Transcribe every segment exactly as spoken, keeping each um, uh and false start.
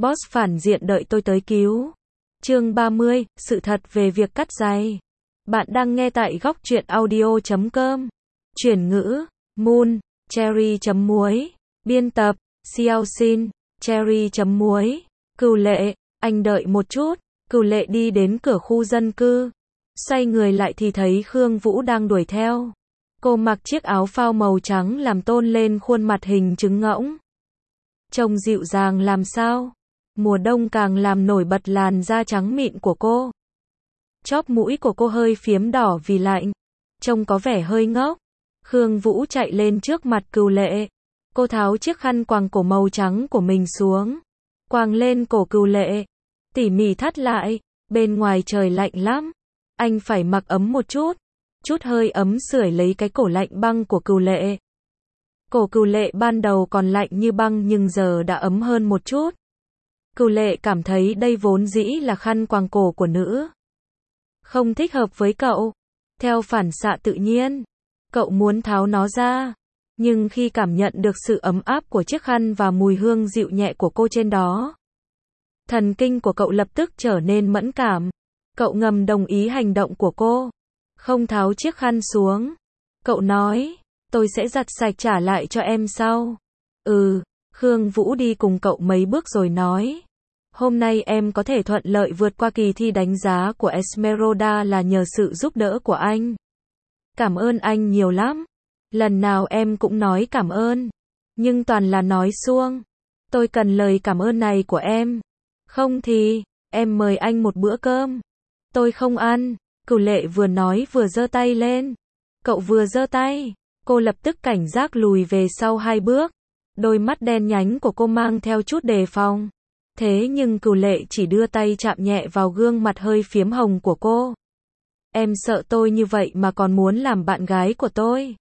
Boss phản diện đợi tôi tới cứu. Chương ba mươi, sự thật về việc cắt giày. Bạn đang nghe tại góc truyện audio chấm com. Chuyển ngữ, Moon, Cherry chấm muối. Biên tập, Xiao Xin, Cherry chấm muối. Cửu Lệ, anh đợi một chút. Cửu Lệ đi đến cửa khu dân cư. Xoay người lại thì thấy Khương Vũ đang đuổi theo. Cô mặc chiếc áo phao màu trắng làm tôn lên khuôn mặt hình trứng ngỗng. Trông dịu dàng làm sao. Mùa đông càng làm nổi bật làn da trắng mịn của cô. Chóp mũi của cô hơi phiếm đỏ vì lạnh. Trông có vẻ hơi ngốc. Khương Vũ chạy lên trước mặt Cửu Lệ. Cô tháo chiếc khăn quàng cổ màu trắng của mình xuống. Quàng lên cổ Cửu Lệ. Tỉ mỉ thắt lại. Bên ngoài trời lạnh lắm. Anh phải mặc ấm một chút. Chút hơi ấm sưởi lấy cái cổ lạnh băng của Cửu Lệ. Cổ Cửu Lệ ban đầu còn lạnh như băng nhưng giờ đã ấm hơn một chút. Cửu Lệ cảm thấy đây vốn dĩ là khăn quàng cổ của nữ. Không thích hợp với cậu. Theo phản xạ tự nhiên, cậu muốn tháo nó ra. Nhưng khi cảm nhận được sự ấm áp của chiếc khăn và mùi hương dịu nhẹ của cô trên đó, thần kinh của cậu lập tức trở nên mẫn cảm. Cậu ngầm đồng ý hành động của cô. Không tháo chiếc khăn xuống. Cậu nói, tôi sẽ giặt sạch trả lại cho em sau. Ừ, Khương Vũ đi cùng cậu mấy bước rồi nói. Hôm nay em có thể thuận lợi vượt qua kỳ thi đánh giá của Esmeralda là nhờ sự giúp đỡ của anh. Cảm ơn anh nhiều lắm. Lần nào em cũng nói cảm ơn. Nhưng toàn là nói suông. Tôi cần lời cảm ơn này của em. Không thì, em mời anh một bữa cơm. Tôi không ăn. Cửu Lệ vừa nói vừa giơ tay lên. Cậu vừa giơ tay, cô lập tức cảnh giác lùi về sau hai bước. Đôi mắt đen nhánh của cô mang theo chút đề phòng. Thế nhưng Cửu Lệ chỉ đưa tay chạm nhẹ vào gương mặt hơi phiếm hồng của cô. Em sợ tôi như vậy mà còn muốn làm bạn gái của tôi.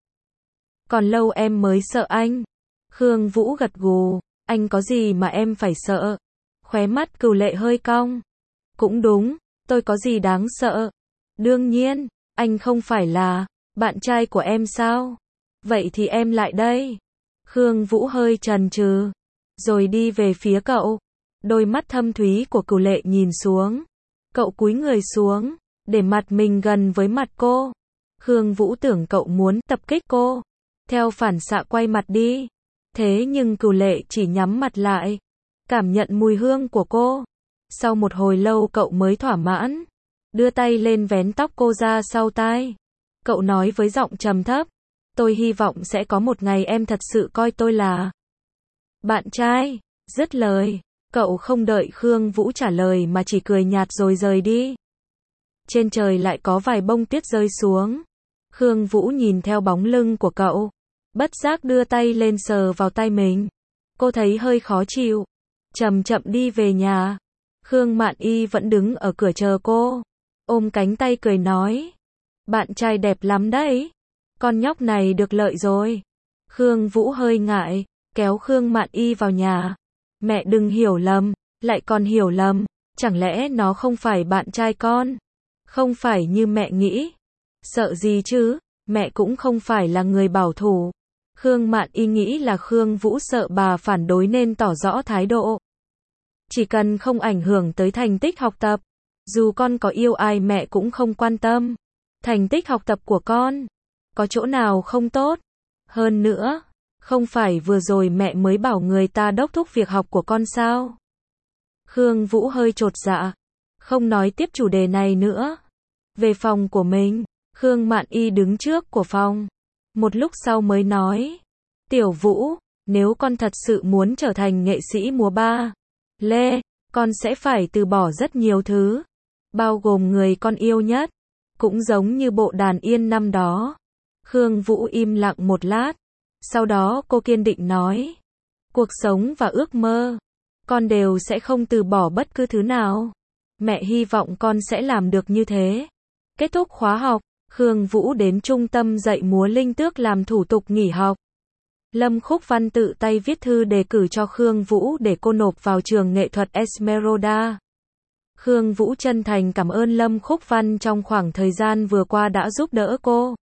Còn lâu em mới sợ anh. Khương Vũ gật gù. Anh có gì mà em phải sợ? Khóe mắt Cửu Lệ hơi cong. Cũng đúng, tôi có gì đáng sợ? Đương nhiên, anh không phải là bạn trai của em sao? Vậy thì em lại đây. Khương Vũ hơi chần chừ, rồi đi về phía cậu. Đôi mắt thâm thúy của Cửu Lệ nhìn xuống. Cậu cúi người xuống, để mặt mình gần với mặt cô. Khương Vũ tưởng cậu muốn tập kích cô. Theo phản xạ quay mặt đi. Thế nhưng Cửu Lệ chỉ nhắm mặt lại, cảm nhận mùi hương của cô. Sau một hồi lâu cậu mới thỏa mãn. Đưa tay lên vén tóc cô ra sau tai. Cậu nói với giọng trầm thấp. Tôi hy vọng sẽ có một ngày em thật sự coi tôi là bạn trai. Dứt lời, cậu không đợi Khương Vũ trả lời mà chỉ cười nhạt rồi rời đi. Trên trời lại có vài bông tuyết rơi xuống. Khương Vũ nhìn theo bóng lưng của cậu, bất giác đưa tay lên sờ vào tay mình. Cô thấy hơi khó chịu. Chậm chậm đi về nhà. Khương Mạn Y vẫn đứng ở cửa chờ cô. Ôm cánh tay cười nói. Bạn trai đẹp lắm đấy. Con nhóc này được lợi rồi. Khương Vũ hơi ngại, kéo Khương Mạn Y vào nhà. Mẹ đừng hiểu lầm, lại còn hiểu lầm. Chẳng lẽ nó không phải bạn trai con? Không phải như mẹ nghĩ. Sợ gì chứ, mẹ cũng không phải là người bảo thủ. Khương Mạn Y nghĩ là Khương Vũ sợ bà phản đối nên tỏ rõ thái độ. Chỉ cần không ảnh hưởng tới thành tích học tập. Dù con có yêu ai mẹ cũng không quan tâm. Thành tích học tập của con có chỗ nào không tốt? Hơn nữa, không phải vừa rồi mẹ mới bảo người ta đốc thúc việc học của con sao? Khương Vũ hơi chột dạ, không nói tiếp chủ đề này nữa. Về phòng của mình, Khương Mạn Y đứng trước của phòng. Một lúc sau mới nói. Tiểu Vũ, nếu con thật sự muốn trở thành nghệ sĩ múa ba lê, con sẽ phải từ bỏ rất nhiều thứ. Bao gồm người con yêu nhất. Cũng giống như bộ đàn yên năm đó. Khương Vũ im lặng một lát. Sau đó cô kiên định nói. Cuộc sống và ước mơ, con đều sẽ không từ bỏ bất cứ thứ nào. Mẹ hy vọng con sẽ làm được như thế. Kết thúc khóa học, Khương Vũ đến trung tâm dạy múa Linh Tước làm thủ tục nghỉ học. Lâm Khúc Văn tự tay viết thư đề cử cho Khương Vũ để cô nộp vào trường nghệ thuật Esmeralda. Khương Vũ chân thành cảm ơn Lâm Khúc Văn trong khoảng thời gian vừa qua đã giúp đỡ cô.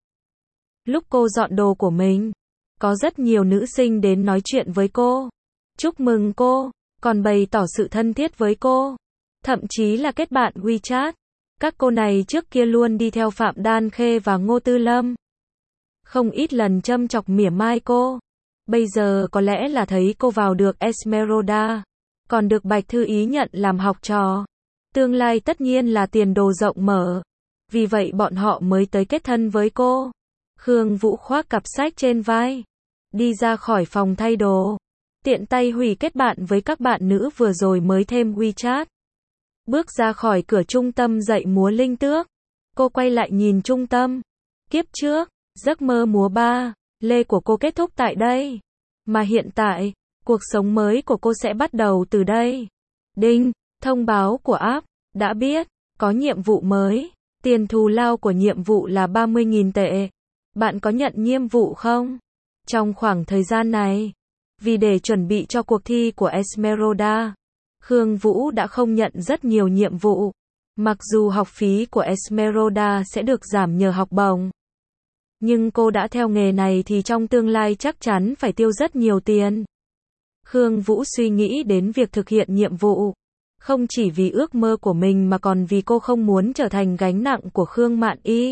Lúc cô dọn đồ của mình, có rất nhiều nữ sinh đến nói chuyện với cô. Chúc mừng cô, còn bày tỏ sự thân thiết với cô. Thậm chí là kết bạn WeChat. Các cô này trước kia luôn đi theo Phạm Đan Khê và Ngô Tư Lâm. Không ít lần châm chọc mỉa mai cô. Bây giờ có lẽ là thấy cô vào được Esmeralda, còn được Bạch Thư Ý nhận làm học trò. Tương lai tất nhiên là tiền đồ rộng mở. Vì vậy bọn họ mới tới kết thân với cô. Khương Vũ khoác cặp sách trên vai, đi ra khỏi phòng thay đồ, tiện tay hủy kết bạn với các bạn nữ vừa rồi mới thêm WeChat. Bước ra khỏi cửa trung tâm dạy múa Linh Tước, cô quay lại nhìn trung tâm. Kiếp trước, giấc mơ múa ba lê của cô kết thúc tại đây. Mà hiện tại, cuộc sống mới của cô sẽ bắt đầu từ đây. Đinh, thông báo của app, đã biết, có nhiệm vụ mới. Tiền thù lao của nhiệm vụ là ba mươi nghìn tệ. Bạn có nhận nhiệm vụ không? Trong khoảng thời gian này, vì để chuẩn bị cho cuộc thi của Esmeralda, Khương Vũ đã không nhận rất nhiều nhiệm vụ. Mặc dù học phí của Esmeralda sẽ được giảm nhờ học bổng, nhưng cô đã theo nghề này thì trong tương lai chắc chắn phải tiêu rất nhiều tiền. Khương Vũ suy nghĩ đến việc thực hiện nhiệm vụ, không chỉ vì ước mơ của mình mà còn vì cô không muốn trở thành gánh nặng của Khương Mạn Y.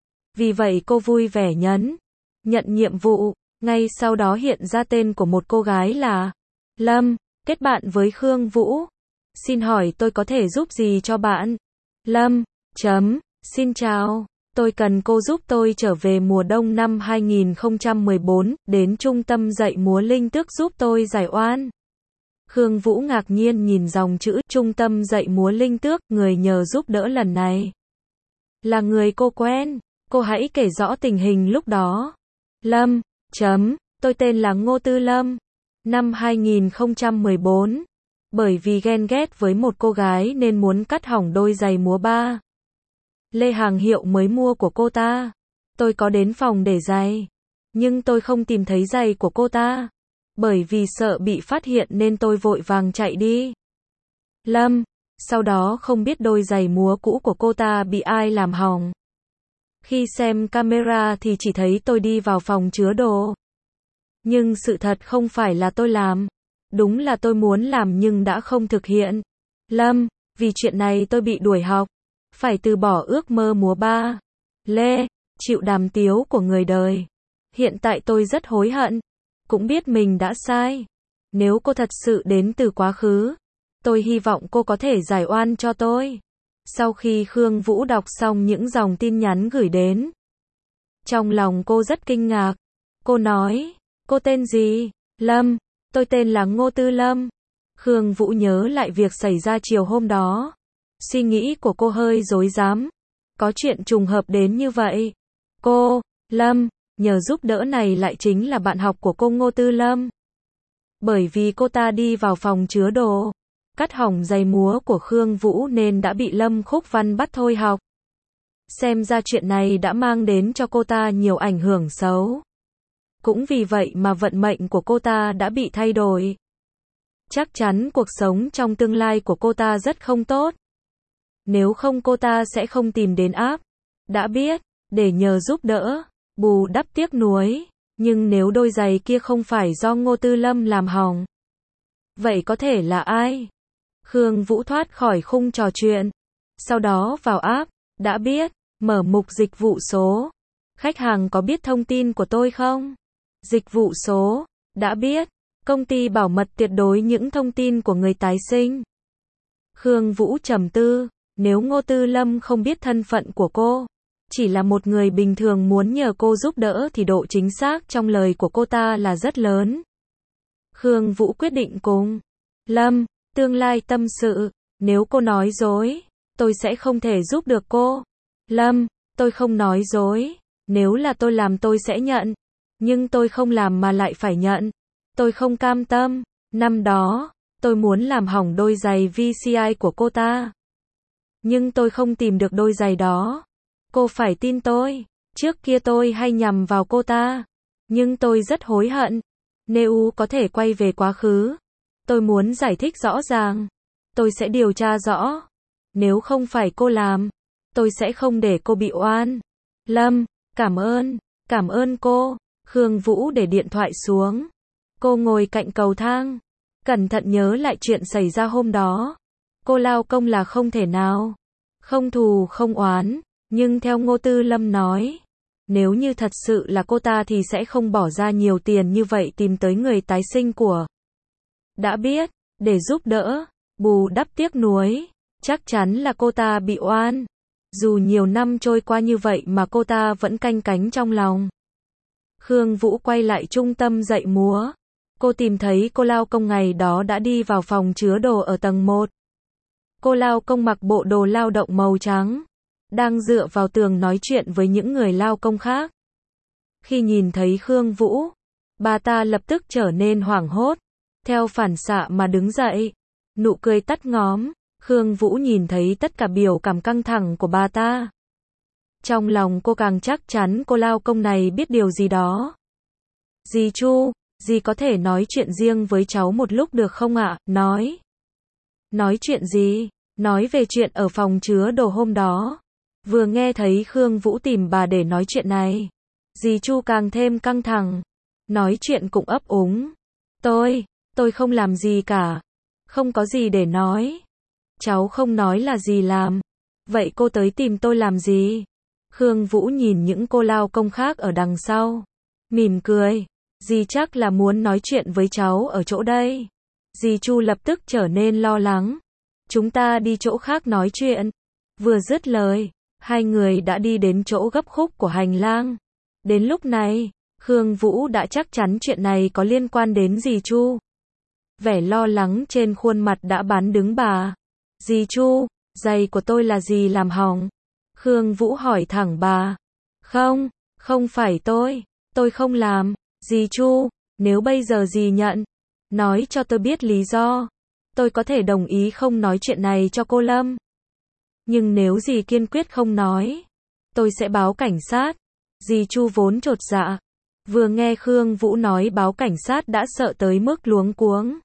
Vì vậy cô vui vẻ nhấn nhận nhiệm vụ. Ngay sau đó hiện ra tên của một cô gái là Lâm, kết bạn với Khương Vũ. Xin hỏi tôi có thể giúp gì cho bạn? Lâm, chấm, xin chào, tôi cần cô giúp tôi trở về mùa đông năm hai nghìn không trăm mười bốn, đến trung tâm dạy múa Linh Tước giúp tôi giải oan. Khương Vũ ngạc nhiên nhìn dòng chữ trung tâm dạy múa Linh Tước, người nhờ giúp đỡ lần này là người cô quen. Cô hãy kể rõ tình hình lúc đó. Lâm, chấm, tôi tên là Ngô Tư Lâm. Năm hai nghìn không trăm mười bốn, bởi vì ghen ghét với một cô gái nên muốn cắt hỏng đôi giày múa ba lê hàng hiệu mới mua của cô ta. Tôi có đến phòng để giày, nhưng tôi không tìm thấy giày của cô ta. Bởi vì sợ bị phát hiện nên tôi vội vàng chạy đi. Lâm, sau đó không biết đôi giày múa cũ của cô ta bị ai làm hỏng. Khi xem camera thì chỉ thấy tôi đi vào phòng chứa đồ. Nhưng sự thật không phải là tôi làm. Đúng là tôi muốn làm nhưng đã không thực hiện. Lâm, vì chuyện này tôi bị đuổi học. Phải từ bỏ ước mơ múa ba lê, chịu đàm tiếu của người đời. Hiện tại tôi rất hối hận. Cũng biết mình đã sai. Nếu cô thật sự đến từ quá khứ, tôi hy vọng cô có thể giải oan cho tôi. Sau khi Khương Vũ đọc xong những dòng tin nhắn gửi đến, trong lòng cô rất kinh ngạc. Cô nói, cô tên gì? Lâm, tôi tên là Ngô Tư Lâm. Khương Vũ nhớ lại việc xảy ra chiều hôm đó. Suy nghĩ của cô hơi rối rắm. Có chuyện trùng hợp đến như vậy. Cô, Lâm, nhờ giúp đỡ này lại chính là bạn học của cô Ngô Tư Lâm. Bởi vì cô ta đi vào phòng chứa đồ, cắt hỏng giày múa của Khương Vũ nên đã bị Lâm Khúc Văn bắt thôi học. Xem ra chuyện này đã mang đến cho cô ta nhiều ảnh hưởng xấu. Cũng vì vậy mà vận mệnh của cô ta đã bị thay đổi. Chắc chắn cuộc sống trong tương lai của cô ta rất không tốt. Nếu không cô ta sẽ không tìm đến app. Đã biết, để nhờ giúp đỡ, bù đắp tiếc nuối. Nhưng nếu đôi giày kia không phải do Ngô Tư Lâm làm hỏng, vậy có thể là ai? Khương Vũ thoát khỏi khung trò chuyện. Sau đó vào app, đã biết, mở mục dịch vụ số. Khách hàng có biết thông tin của tôi không? Dịch vụ số, đã biết, công ty bảo mật tuyệt đối những thông tin của người tái sinh. Khương Vũ trầm tư, nếu Ngô Tư Lâm không biết thân phận của cô, chỉ là một người bình thường muốn nhờ cô giúp đỡ thì độ chính xác trong lời của cô ta là rất lớn. Khương Vũ quyết định cùng Lâm, tương lai tâm sự, nếu cô nói dối, tôi sẽ không thể giúp được cô. Lâm, tôi không nói dối, nếu là tôi làm tôi sẽ nhận, nhưng tôi không làm mà lại phải nhận. Tôi không cam tâm. Năm đó, tôi muốn làm hỏng đôi giày vê xê i của cô ta. Nhưng tôi không tìm được đôi giày đó. Cô phải tin tôi. Trước kia tôi hay nhầm vào cô ta. Nhưng tôi rất hối hận. Nếu có thể quay về quá khứ, tôi muốn giải thích rõ ràng. Tôi sẽ điều tra rõ. Nếu không phải cô làm, tôi sẽ không để cô bị oan. Lâm, cảm ơn. Cảm ơn cô. Khương Vũ để điện thoại xuống. Cô ngồi cạnh cầu thang. Cẩn thận nhớ lại chuyện xảy ra hôm đó. Cô lao công là không thể nào. Không thù không oán. Nhưng theo Ngô Tư Lâm nói, nếu như thật sự là cô ta thì sẽ không bỏ ra nhiều tiền như vậy tìm tới người tái sinh của. Đã biết, để giúp đỡ, bù đắp tiếc nuối. Chắc chắn là cô ta bị oan. Dù nhiều năm trôi qua như vậy mà cô ta vẫn canh cánh trong lòng. Khương Vũ quay lại trung tâm dạy múa. Cô tìm thấy cô lao công ngày đó đã đi vào phòng chứa đồ ở tầng một. Cô lao công mặc bộ đồ lao động màu trắng, đang dựa vào tường nói chuyện với những người lao công khác. Khi nhìn thấy Khương Vũ, bà ta lập tức trở nên hoảng hốt, theo phản xạ mà đứng dậy, nụ cười tắt ngóm. Khương Vũ nhìn thấy tất cả biểu cảm căng thẳng của bà ta. Trong lòng cô càng chắc chắn cô lao công này biết điều gì đó. Dì Chu, dì có thể nói chuyện riêng với cháu một lúc được không ạ? Nói. Nói chuyện gì? Nói về chuyện ở phòng chứa đồ hôm đó. Vừa nghe thấy Khương Vũ tìm bà để nói chuyện này, dì Chu càng thêm căng thẳng. Nói chuyện cũng ấp úng. Tôi, tôi không làm gì cả. Không có gì để nói. Cháu không nói là dì làm. Vậy cô tới tìm tôi làm gì? Khương Vũ nhìn những cô lao công khác ở đằng sau, mỉm cười. Dì chắc là muốn nói chuyện với cháu ở chỗ đây. Dì Chu lập tức trở nên lo lắng. Chúng ta đi chỗ khác nói chuyện. Vừa dứt lời, hai người đã đi đến chỗ gấp khúc của hành lang. Đến lúc này, Khương Vũ đã chắc chắn chuyện này có liên quan đến dì Chu. Vẻ lo lắng trên khuôn mặt đã bán đứng bà. Dì Chu, giày của tôi là dì làm hỏng. Khương Vũ hỏi thẳng bà. Không, không phải tôi. Tôi không làm. Dì Chu, nếu bây giờ dì nhận, nói cho tôi biết lý do. Tôi có thể đồng ý không nói chuyện này cho cô Lâm. Nhưng nếu dì kiên quyết không nói, tôi sẽ báo cảnh sát. Dì Chu vốn chột dạ. Vừa nghe Khương Vũ nói báo cảnh sát đã sợ tới mức luống cuống.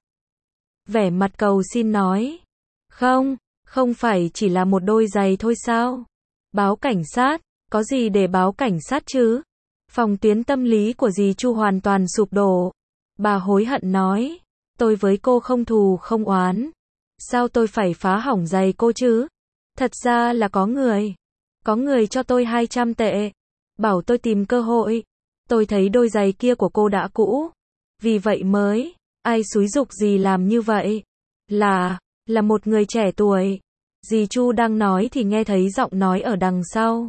Vẻ mặt cầu xin nói. Không, không phải chỉ là một đôi giày thôi sao? Báo cảnh sát, có gì để báo cảnh sát chứ? Phòng tuyến tâm lý của dì Chu hoàn toàn sụp đổ. Bà hối hận nói. Tôi với cô không thù không oán. Sao tôi phải phá hỏng giày cô chứ? Thật ra là có người. Có người cho tôi hai trăm tệ. Bảo tôi tìm cơ hội. Tôi thấy đôi giày kia của cô đã cũ. Vì vậy mới. Ai xúi giục dì làm như vậy? Là, là một người trẻ tuổi. Dì Chu đang nói thì nghe thấy giọng nói ở đằng sau.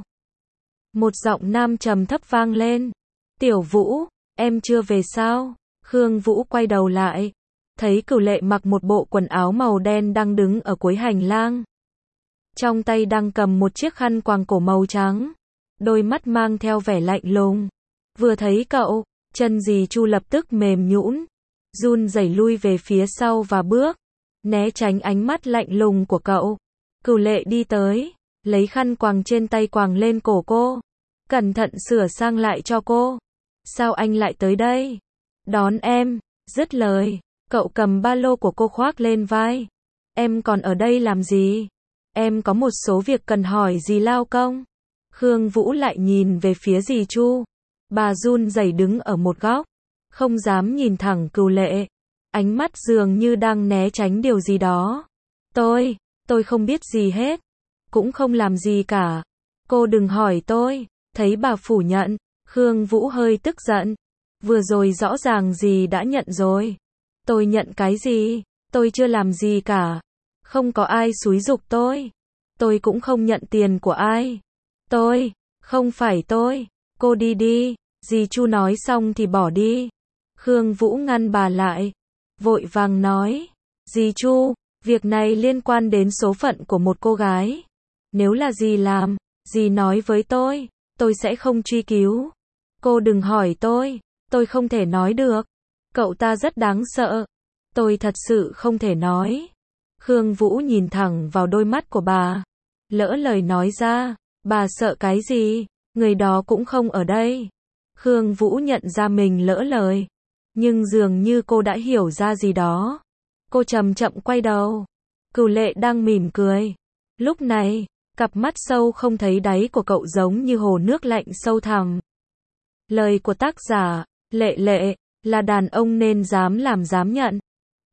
Một giọng nam trầm thấp vang lên. Tiểu Vũ, em chưa về sao? Khương Vũ quay đầu lại. Thấy Cửu Lệ mặc một bộ quần áo màu đen đang đứng ở cuối hành lang. Trong tay đang cầm một chiếc khăn quàng cổ màu trắng. Đôi mắt mang theo vẻ lạnh lùng. Vừa thấy cậu, chân dì Chu lập tức mềm nhũn, run rẩy lui về phía sau và bước, né tránh ánh mắt lạnh lùng của cậu. Cửu Lệ đi tới, lấy khăn quàng trên tay quàng lên cổ cô. Cẩn thận sửa sang lại cho cô. Sao anh lại tới đây? Đón em. Dứt lời, cậu cầm ba lô của cô khoác lên vai. Em còn ở đây làm gì? Em có một số việc cần hỏi dì lao công. Khương Vũ lại nhìn về phía dì Chu. Bà run rẩy đứng ở một góc, không dám nhìn thẳng Cửu Lệ. Ánh mắt dường như đang né tránh điều gì đó. Tôi, tôi không biết gì hết. Cũng không làm gì cả. Cô đừng hỏi tôi. Thấy bà phủ nhận, Khương Vũ hơi tức giận. Vừa rồi rõ ràng dì đã nhận rồi. Tôi nhận cái gì? Tôi chưa làm gì cả. Không có ai xúi giục tôi. Tôi cũng không nhận tiền của ai. Tôi, không phải tôi. Cô đi đi. Dì Chu nói xong thì bỏ đi. Khương Vũ ngăn bà lại. Vội vàng nói. Dì Chu, việc này liên quan đến số phận của một cô gái. Nếu là dì làm, dì nói với tôi. Tôi sẽ không truy cứu. Cô đừng hỏi tôi. Tôi không thể nói được. Cậu ta rất đáng sợ. Tôi thật sự không thể nói. Khương Vũ nhìn thẳng vào đôi mắt của bà. Lỡ lời nói ra. Bà sợ cái gì? Người đó cũng không ở đây. Khương Vũ nhận ra mình lỡ lời. Nhưng dường như cô đã hiểu ra gì đó. Cô chậm chậm quay đầu. Cửu Lệ đang mỉm cười. Lúc này, cặp mắt sâu không thấy đáy của cậu giống như hồ nước lạnh sâu thẳm. Lời của tác giả, Lệ Lệ, là đàn ông nên dám làm dám nhận.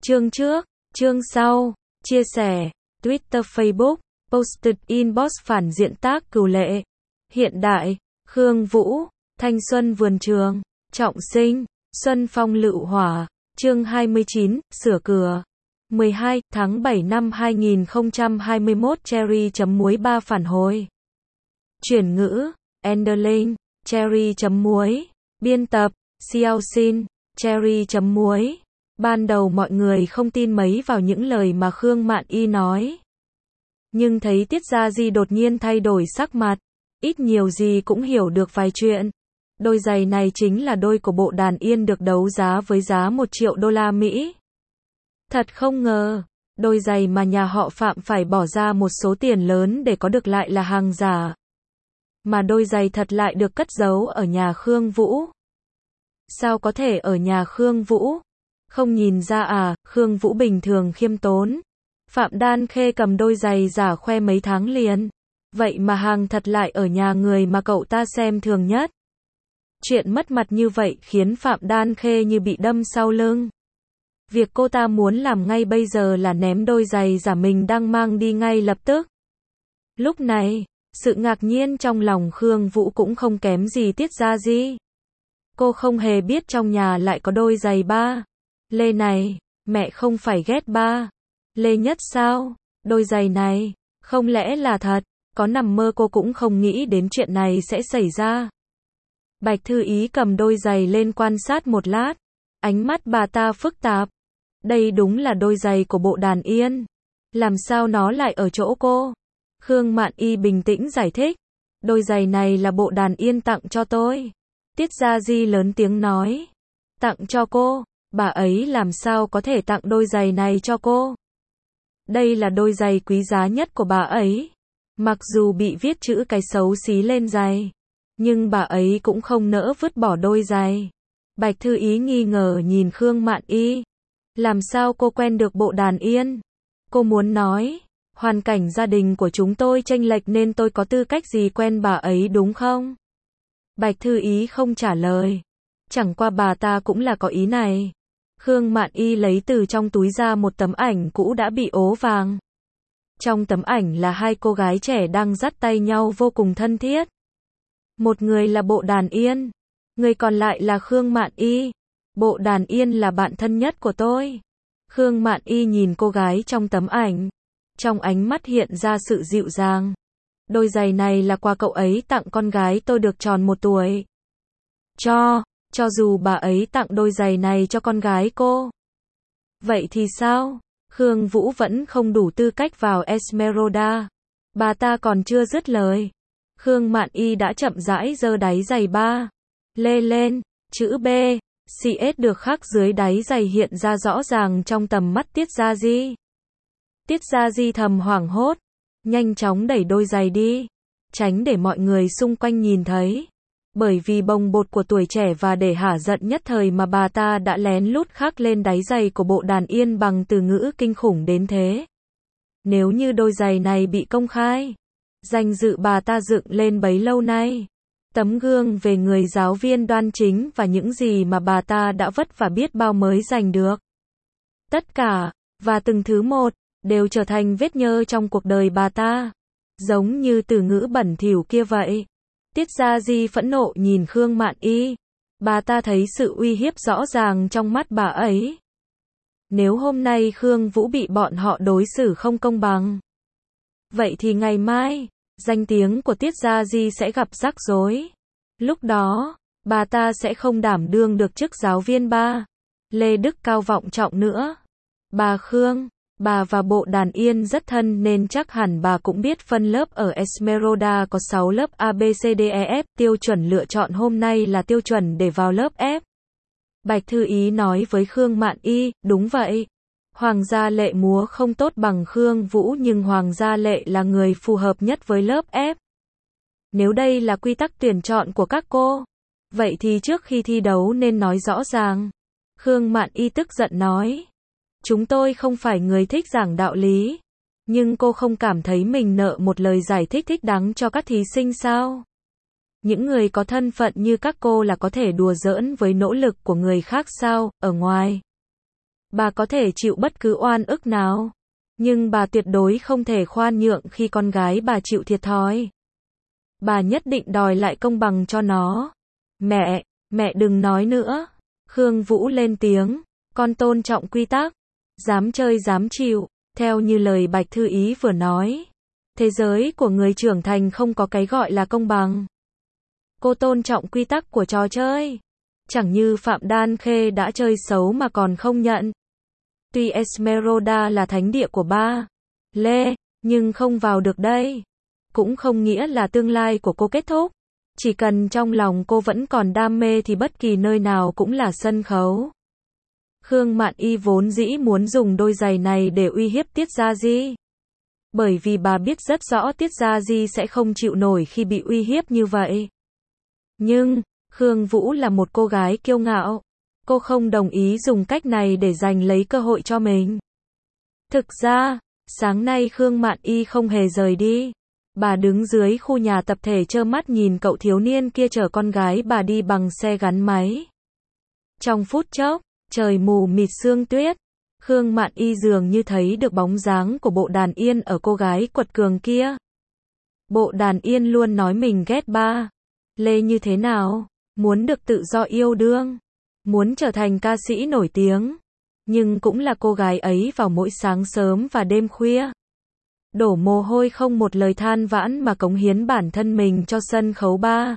Chương trước, chương sau, chia sẻ, Twitter Facebook, posted inbox phản diện tác cừu lệ. Hiện đại, Khương Vũ, thanh xuân vườn trường, trọng sinh, xuân phong lựu hỏa, chương hai mươi chín, sửa cửa. mười hai tháng bảy năm hai nghìn không trăm hai mươi mốt Cherry chấm muối ba phản hồi. Chuyển ngữ, Enderlin, Cherry chấm muối. Biên tập, Xiao Xin, Cherry chấm muối. Ban đầu mọi người không tin mấy vào những lời mà Khương Mạn Y nói. Nhưng thấy Tiết Gia Di đột nhiên thay đổi sắc mặt, ít nhiều gì cũng hiểu được vài chuyện. Đôi giày này chính là đôi của Bộ Đàn Yên được đấu giá với giá một triệu đô la Mỹ. Thật không ngờ, đôi giày mà nhà họ Phạm phải bỏ ra một số tiền lớn để có được lại là hàng giả. Mà đôi giày thật lại được cất giấu ở nhà Khương Vũ. Sao có thể ở nhà Khương Vũ? Không nhìn ra à? Khương Vũ bình thường khiêm tốn. Phạm Đan Khê cầm đôi giày giả khoe mấy tháng liền. Vậy mà hàng thật lại ở nhà người mà cậu ta xem thường nhất. Chuyện mất mặt như vậy khiến Phạm Đan Khê như bị đâm sau lưng. Việc cô ta muốn làm ngay bây giờ là ném đôi giày giả mình đang mang đi ngay lập tức. Lúc này, sự ngạc nhiên trong lòng Khương Vũ cũng không kém gì Tiết Gia Di. Cô không hề biết trong nhà lại có đôi giày ba Lê này, mẹ không phải ghét ba Lê nhất sao? Đôi giày này, không lẽ là thật? Có nằm mơ cô cũng không nghĩ đến chuyện này sẽ xảy ra. Bạch Thư Ý cầm đôi giày lên quan sát một lát. Ánh mắt bà ta phức tạp. Đây đúng là đôi giày của Bộ Đàn Yên. Làm sao nó lại ở chỗ cô? Khương Mạn Y bình tĩnh giải thích. Đôi giày này là Bộ Đàn Yên tặng cho tôi. Tiết Gia Di lớn tiếng nói. Tặng cho cô? Bà ấy làm sao có thể tặng đôi giày này cho cô? Đây là đôi giày quý giá nhất của bà ấy. Mặc dù bị viết chữ cái xấu xí lên giày, nhưng bà ấy cũng không nỡ vứt bỏ đôi giày. Bạch Thư Ý nghi ngờ nhìn Khương Mạn Y. Làm sao cô quen được Bộ Đàn Yên? Cô muốn nói, hoàn cảnh gia đình của chúng tôi chênh lệch nên tôi có tư cách gì quen bà ấy đúng không? Bạch Thư Ý không trả lời. Chẳng qua bà ta cũng là có ý này. Khương Mạn Y lấy từ trong túi ra một tấm ảnh cũ đã bị ố vàng. Trong tấm ảnh là hai cô gái trẻ đang dắt tay nhau vô cùng thân thiết. Một người là Bộ Đàn Yên, người còn lại là Khương Mạn Y. Bộ Đàn Yên là bạn thân nhất của tôi. Khương Mạn Y nhìn cô gái trong tấm ảnh. Trong ánh mắt hiện ra sự dịu dàng. Đôi giày này là quà cậu ấy tặng con gái tôi được tròn một tuổi. Cho, cho dù bà ấy tặng đôi giày này cho con gái cô. Vậy thì sao? Khương Vũ vẫn không đủ tư cách vào Esmeralda. Bà ta còn chưa dứt lời. Khương Mạn Y đã chậm rãi giơ đáy giày ba Lê lên, chữ B, xê ét được khắc dưới đáy giày hiện ra rõ ràng trong tầm mắt Tiết Gia Di. Tiết Gia Di thầm hoảng hốt, nhanh chóng đẩy đôi giày đi, tránh để mọi người xung quanh nhìn thấy. Bởi vì bồng bột của tuổi trẻ và để hả giận nhất thời mà bà ta đã lén lút khắc lên đáy giày của Bộ Đàn Yên bằng từ ngữ kinh khủng đến thế. Nếu như đôi giày này bị công khai, danh dự bà ta dựng lên bấy lâu nay, tấm gương về người giáo viên đoan chính và những gì mà bà ta đã vất vả biết bao mới giành được. Tất cả, và từng thứ một, đều trở thành vết nhơ trong cuộc đời bà ta. Giống như từ ngữ bẩn thỉu kia vậy. Tiết Gia Di phẫn nộ nhìn Khương Mạn Y. Bà ta thấy sự uy hiếp rõ ràng trong mắt bà ấy. Nếu hôm nay Khương Vũ bị bọn họ đối xử không công bằng, vậy thì ngày mai, danh tiếng của Tiết Gia Di sẽ gặp rắc rối. Lúc đó, bà ta sẽ không đảm đương được chức giáo viên ba Lê Đức Cao vọng trọng nữa. Bà Khương, bà và Bộ Đàn Yên rất thân nên chắc hẳn bà cũng biết phân lớp ở Esmeralda có sáu lớp A B C D E F, tiêu chuẩn lựa chọn hôm nay là tiêu chuẩn để vào lớp F. Bạch Thư Ý nói với Khương Mạn Y, đúng vậy. Hoàng gia Lệ múa không tốt bằng Khương Vũ nhưng Hoàng gia Lệ là người phù hợp nhất với lớp F. Nếu đây là quy tắc tuyển chọn của các cô, vậy thì trước khi thi đấu nên nói rõ ràng. Khương Mạn Y tức giận nói. Chúng tôi không phải người thích giảng đạo lý. Nhưng cô không cảm thấy mình nợ một lời giải thích thích đáng cho các thí sinh sao? Những người có thân phận như các cô là có thể đùa giỡn với nỗ lực của người khác sao? Ở ngoài Bà có thể chịu bất cứ oan ức nào. Nhưng bà tuyệt đối không thể khoan nhượng khi con gái bà chịu thiệt thòi. Bà nhất định đòi lại công bằng cho nó. Mẹ, mẹ đừng nói nữa. Khương Vũ lên tiếng. Con tôn trọng quy tắc. Dám chơi dám chịu. Theo như lời Bạch Thư Ý vừa nói. Thế giới của người trưởng thành không có cái gọi là công bằng. Cô tôn trọng quy tắc của trò chơi. Chẳng như Phạm Đan Khê đã chơi xấu mà còn không nhận. Tuy Esmeralda là thánh địa của ba Lê, nhưng không vào được đây. Cũng không nghĩa là tương lai của cô kết thúc. Chỉ cần trong lòng cô vẫn còn đam mê thì bất kỳ nơi nào cũng là sân khấu. Khương Mạn Y vốn dĩ muốn dùng đôi giày này để uy hiếp Tiết Gia Di. Bởi vì bà biết rất rõ Tiết Gia Di sẽ không chịu nổi khi bị uy hiếp như vậy. Nhưng, Khương Vũ là một cô gái kiêu ngạo. Cô không đồng ý dùng cách này để giành lấy cơ hội cho mình. Thực ra, sáng nay Khương Mạn Y không hề rời đi. Bà đứng dưới khu nhà tập thể trơ mắt nhìn cậu thiếu niên kia chở con gái bà đi bằng xe gắn máy. Trong phút chốc, trời mù mịt sương tuyết. Khương Mạn Y dường như thấy được bóng dáng của Bộ Đàn Yên ở cô gái quật cường kia. Bộ Đàn Yên luôn nói mình ghét ba Lê như thế nào, muốn được tự do yêu đương, muốn trở thành ca sĩ nổi tiếng. Nhưng cũng là cô gái ấy vào mỗi sáng sớm và đêm khuya. Đổ mồ hôi không một lời than vãn mà cống hiến bản thân mình cho sân khấu ba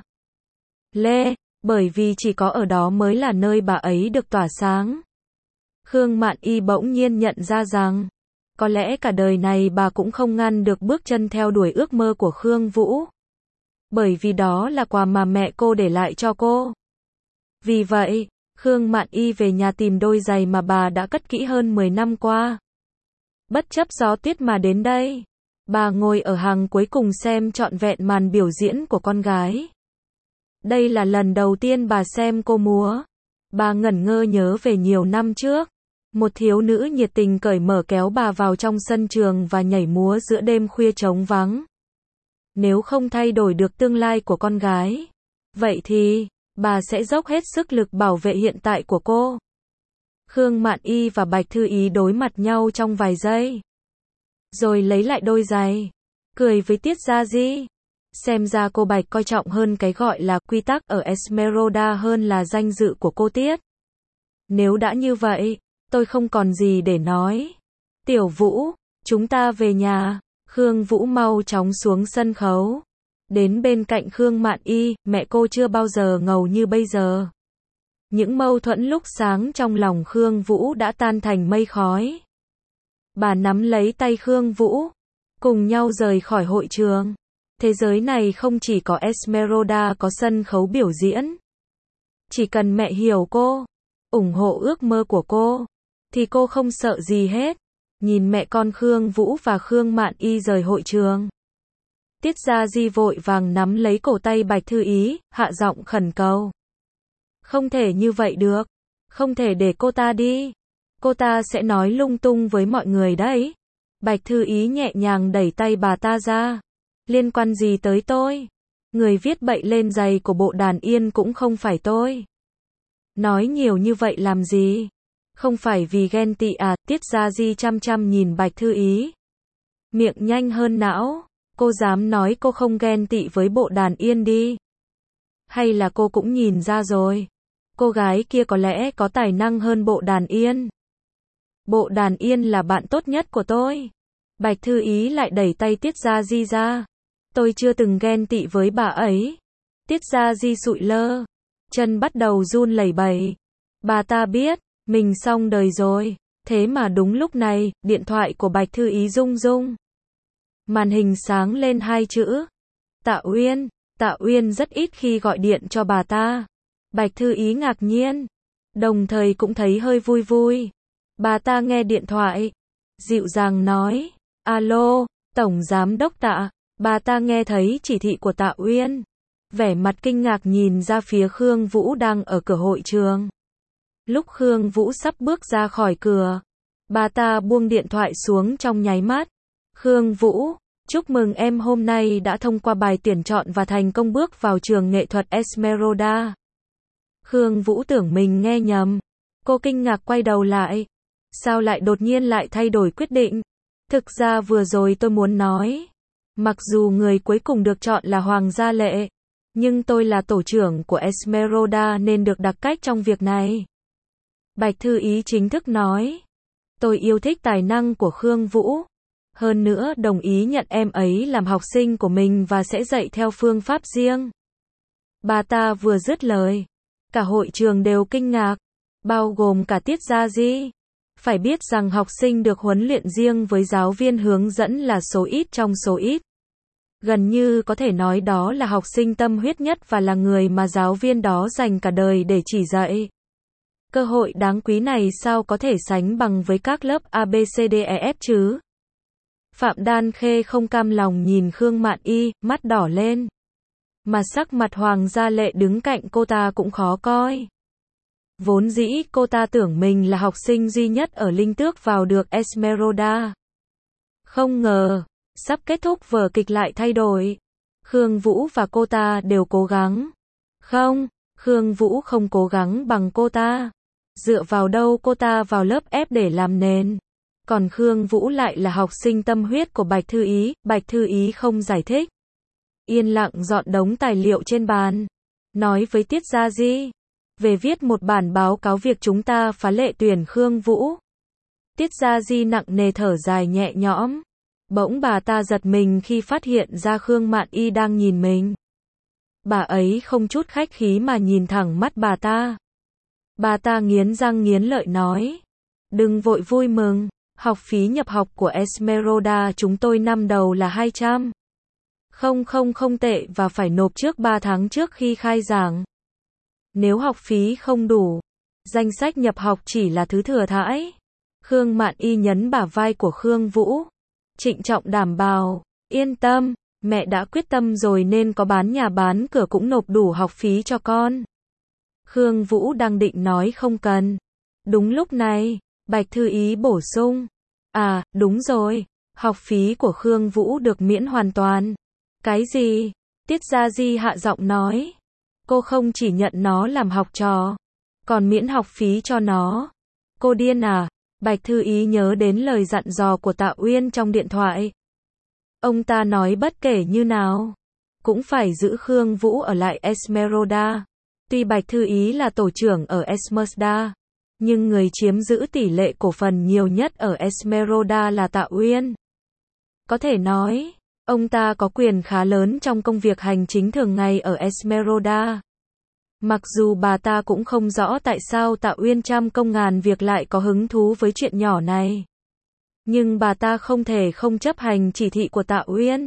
Lê, bởi vì chỉ có ở đó mới là nơi bà ấy được tỏa sáng. Khương Mạn Y bỗng nhiên nhận ra rằng, có lẽ cả đời này bà cũng không ngăn được bước chân theo đuổi ước mơ của Khương Vũ. Bởi vì đó là quà mà mẹ cô để lại cho cô. Vì vậy, Khương Mạn Y về nhà tìm đôi giày mà bà đã cất kỹ hơn mười năm qua. Bất chấp gió tuyết mà đến đây, bà ngồi ở hàng cuối cùng xem trọn vẹn màn biểu diễn của con gái. Đây là lần đầu tiên bà xem cô múa. Bà ngẩn ngơ nhớ về nhiều năm trước. Một thiếu nữ nhiệt tình cởi mở kéo bà vào trong sân trường và nhảy múa giữa đêm khuya trống vắng. Nếu không thay đổi được tương lai của con gái, vậy thì, bà sẽ dốc hết sức lực bảo vệ hiện tại của cô. Khương Mạn Y và Bạch Thư Ý đối mặt nhau trong vài giây. Rồi lấy lại đôi giày. Cười với Tiết Gia Di. Xem ra cô Bạch coi trọng hơn cái gọi là quy tắc ở Esmeralda hơn là danh dự của cô Tiết. Nếu đã như vậy, tôi không còn gì để nói. Tiểu Vũ, chúng ta về nhà. Khương Vũ mau chóng xuống sân khấu. Đến bên cạnh Khương Mạn Y, mẹ cô chưa bao giờ ngầu như bây giờ. Những mâu thuẫn lúc sáng trong lòng Khương Vũ đã tan thành mây khói. Bà nắm lấy tay Khương Vũ, cùng nhau rời khỏi hội trường. Thế giới này không chỉ có Esmeralda có sân khấu biểu diễn. Chỉ cần mẹ hiểu cô, ủng hộ ước mơ của cô, thì cô không sợ gì hết. Nhìn mẹ con Khương Vũ và Khương Mạn Y rời hội trường. Tiết Gia Di vội vàng nắm lấy cổ tay Bạch Thư Ý, hạ giọng khẩn cầu. Không thể như vậy được. Không thể để cô ta đi. Cô ta sẽ nói lung tung với mọi người đấy. Bạch Thư Ý nhẹ nhàng đẩy tay bà ta ra. Liên quan gì tới tôi? Người viết bậy lên giày của Bộ Đàn Yên cũng không phải tôi. Nói nhiều như vậy làm gì? Không phải vì ghen tị à? Tiết Gia Di chăm chăm nhìn Bạch Thư Ý. Miệng nhanh hơn não. Cô dám nói cô không ghen tị với Bộ Đàn Yên đi. Hay là cô cũng nhìn ra rồi. Cô gái kia có lẽ có tài năng hơn Bộ Đàn Yên. Bộ Đàn Yên là bạn tốt nhất của tôi. Bạch Thư Ý lại đẩy tay Tiết Gia Di ra. Tôi chưa từng ghen tị với bà ấy. Tiết Gia Di sụi lơ. Chân bắt đầu run lẩy bẩy. Bà ta biết, mình xong đời rồi. Thế mà đúng lúc này, điện thoại của Bạch Thư Ý rung rung. Màn hình sáng lên hai chữ. Tạ Uyên. Tạ Uyên rất ít khi gọi điện cho bà ta. Bạch Thư Ý ngạc nhiên. Đồng thời cũng thấy hơi vui vui. Bà ta nghe điện thoại. Dịu dàng nói. Alo, Tổng Giám Đốc Tạ. Bà ta nghe thấy chỉ thị của Tạ Uyên. Vẻ mặt kinh ngạc nhìn ra phía Khương Vũ đang ở cửa hội trường. Lúc Khương Vũ sắp bước ra khỏi cửa, bà ta buông điện thoại xuống trong nháy mắt. Khương Vũ, chúc mừng em hôm nay đã thông qua bài tuyển chọn và thành công bước vào trường nghệ thuật Esmeralda. Khương Vũ tưởng mình nghe nhầm. Cô kinh ngạc quay đầu lại. Sao lại đột nhiên lại thay đổi quyết định? Thực ra vừa rồi tôi muốn nói, mặc dù người cuối cùng được chọn là Hoàng Gia Lệ, nhưng tôi là tổ trưởng của Esmeralda nên được đặc cách trong việc này. Bạch Thư Ý chính thức nói. Tôi yêu thích tài năng của Khương Vũ. Hơn nữa đồng ý nhận em ấy làm học sinh của mình và sẽ dạy theo phương pháp riêng. Bà ta vừa dứt lời, cả hội trường đều kinh ngạc, bao gồm cả Tiết Gia Di. Phải biết rằng học sinh được huấn luyện riêng với giáo viên hướng dẫn là số ít trong số ít. Gần như có thể nói đó là học sinh tâm huyết nhất và là người mà giáo viên đó dành cả đời để chỉ dạy. Cơ hội đáng quý này sao có thể sánh bằng với các lớp A B C D E F chứ? Phạm Đan Khê không cam lòng nhìn Khương Mạn Y, mắt đỏ lên. Mà sắc mặt Hoàng Gia Lệ đứng cạnh cô ta cũng khó coi. Vốn dĩ cô ta tưởng mình là học sinh duy nhất ở Linh Tước vào được Esmeralda. Không ngờ, sắp kết thúc vở kịch lại thay đổi. Khương Vũ và cô ta đều cố gắng. Không, Khương Vũ không cố gắng bằng cô ta. Dựa vào đâu cô ta vào lớp ép để làm nền. Còn Khương Vũ lại là học sinh tâm huyết của Bạch Thư Ý. Bạch Thư Ý không giải thích. Yên lặng dọn đống tài liệu trên bàn. Nói với Tiết Gia Di. Về viết một bản báo cáo việc chúng ta phá lệ tuyển Khương Vũ. Tiết Gia Di nặng nề thở dài nhẹ nhõm. Bỗng bà ta giật mình khi phát hiện ra Khương Mạn Y đang nhìn mình. Bà ấy không chút khách khí mà nhìn thẳng mắt bà ta. Bà ta nghiến răng nghiến lợi nói. Đừng vội vui mừng, học phí nhập học của Esmeralda chúng tôi năm đầu là hai trăm. Không không không tệ và phải nộp trước ba tháng trước khi khai giảng. Nếu học phí không đủ, danh sách nhập học chỉ là thứ thừa thãi. Khương Mạn Y nhấn bả vai của Khương Vũ. Trịnh trọng đảm bảo, yên tâm, mẹ đã quyết tâm rồi nên có bán nhà bán cửa cũng nộp đủ học phí cho con. Khương Vũ đang định nói không cần. Đúng lúc này, Bạch Thư Ý bổ sung. À, đúng rồi, học phí của Khương Vũ được miễn hoàn toàn. Cái gì? Tiết Gia Di hạ giọng nói. Cô không chỉ nhận nó làm học trò, còn miễn học phí cho nó. Cô điên à? Bạch Thư Ý nhớ đến lời dặn dò của Tạ Uyên trong điện thoại. Ông ta nói bất kể như nào, cũng phải giữ Khương Vũ ở lại Esmeralda. Tuy Bạch Thư Ý là tổ trưởng ở Esmeralda, nhưng người chiếm giữ tỷ lệ cổ phần nhiều nhất ở Esmeralda là Tạ Uyên. Có thể nói, ông ta có quyền khá lớn trong công việc hành chính thường ngày ở Esmeralda. Mặc dù bà ta cũng không rõ tại sao Tạ Uyên trăm công ngàn việc lại có hứng thú với chuyện nhỏ này. Nhưng bà ta không thể không chấp hành chỉ thị của Tạ Uyên.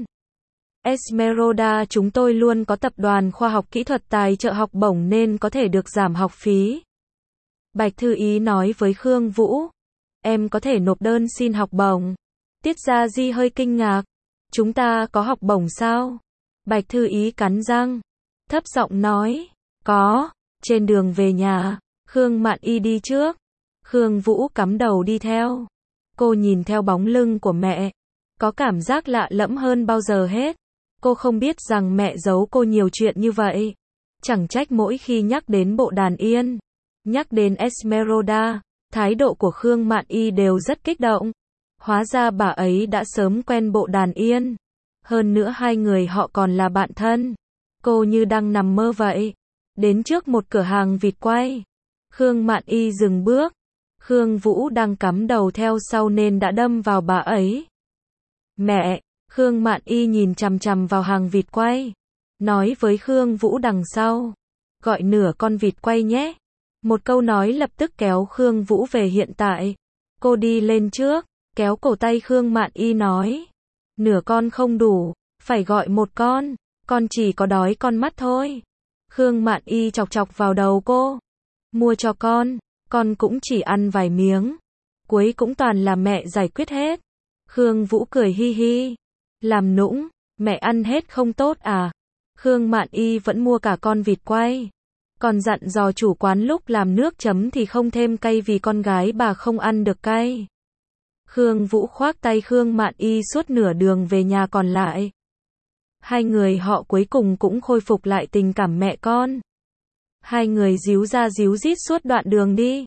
Esmeralda chúng tôi luôn có tập đoàn khoa học kỹ thuật tài trợ học bổng nên có thể được giảm học phí. Bạch Thư Ý nói với Khương Vũ. Em có thể nộp đơn xin học bổng. Tiết Gia Di hơi kinh ngạc. Chúng ta có học bổng sao? Bạch Thư Ý cắn răng. Thấp giọng nói. Có. Trên đường về nhà, Khương Mạn Y đi trước. Khương Vũ cắm đầu đi theo. Cô nhìn theo bóng lưng của mẹ. Có cảm giác lạ lẫm hơn bao giờ hết. Cô không biết rằng mẹ giấu cô nhiều chuyện như vậy. Chẳng trách mỗi khi nhắc đến bộ đàn yên, nhắc đến Esmeralda, thái độ của Khương Mạn Y đều rất kích động. Hóa ra bà ấy đã sớm quen bộ đàn yên. Hơn nữa hai người họ còn là bạn thân. Cô như đang nằm mơ vậy. Đến trước một cửa hàng vịt quay, Khương Mạn Y dừng bước. Khương Vũ đang cắm đầu theo sau nên đã đâm vào bà ấy. Mẹ! Khương Mạn Y nhìn chằm chằm vào hàng vịt quay. Nói với Khương Vũ đằng sau. Gọi nửa con vịt quay nhé. Một câu nói lập tức kéo Khương Vũ về hiện tại. Cô đi lên trước, kéo cổ tay Khương Mạn Y nói. Nửa con không đủ, phải gọi một con. Con chỉ có đói con mắt thôi. Khương Mạn Y chọc chọc vào đầu cô. Mua cho con, con cũng chỉ ăn vài miếng. Cuối cũng toàn là mẹ giải quyết hết. Khương Vũ cười hi hi. Làm nũng, mẹ ăn hết không tốt à? Khương Mạn Y vẫn mua cả con vịt quay. Còn dặn dò chủ quán lúc làm nước chấm thì không thêm cay vì con gái bà không ăn được cay. Khương Vũ khoác tay Khương Mạn Y suốt nửa đường về nhà còn lại. Hai người họ cuối cùng cũng khôi phục lại tình cảm mẹ con. Hai người díu ra díu dít suốt đoạn đường đi.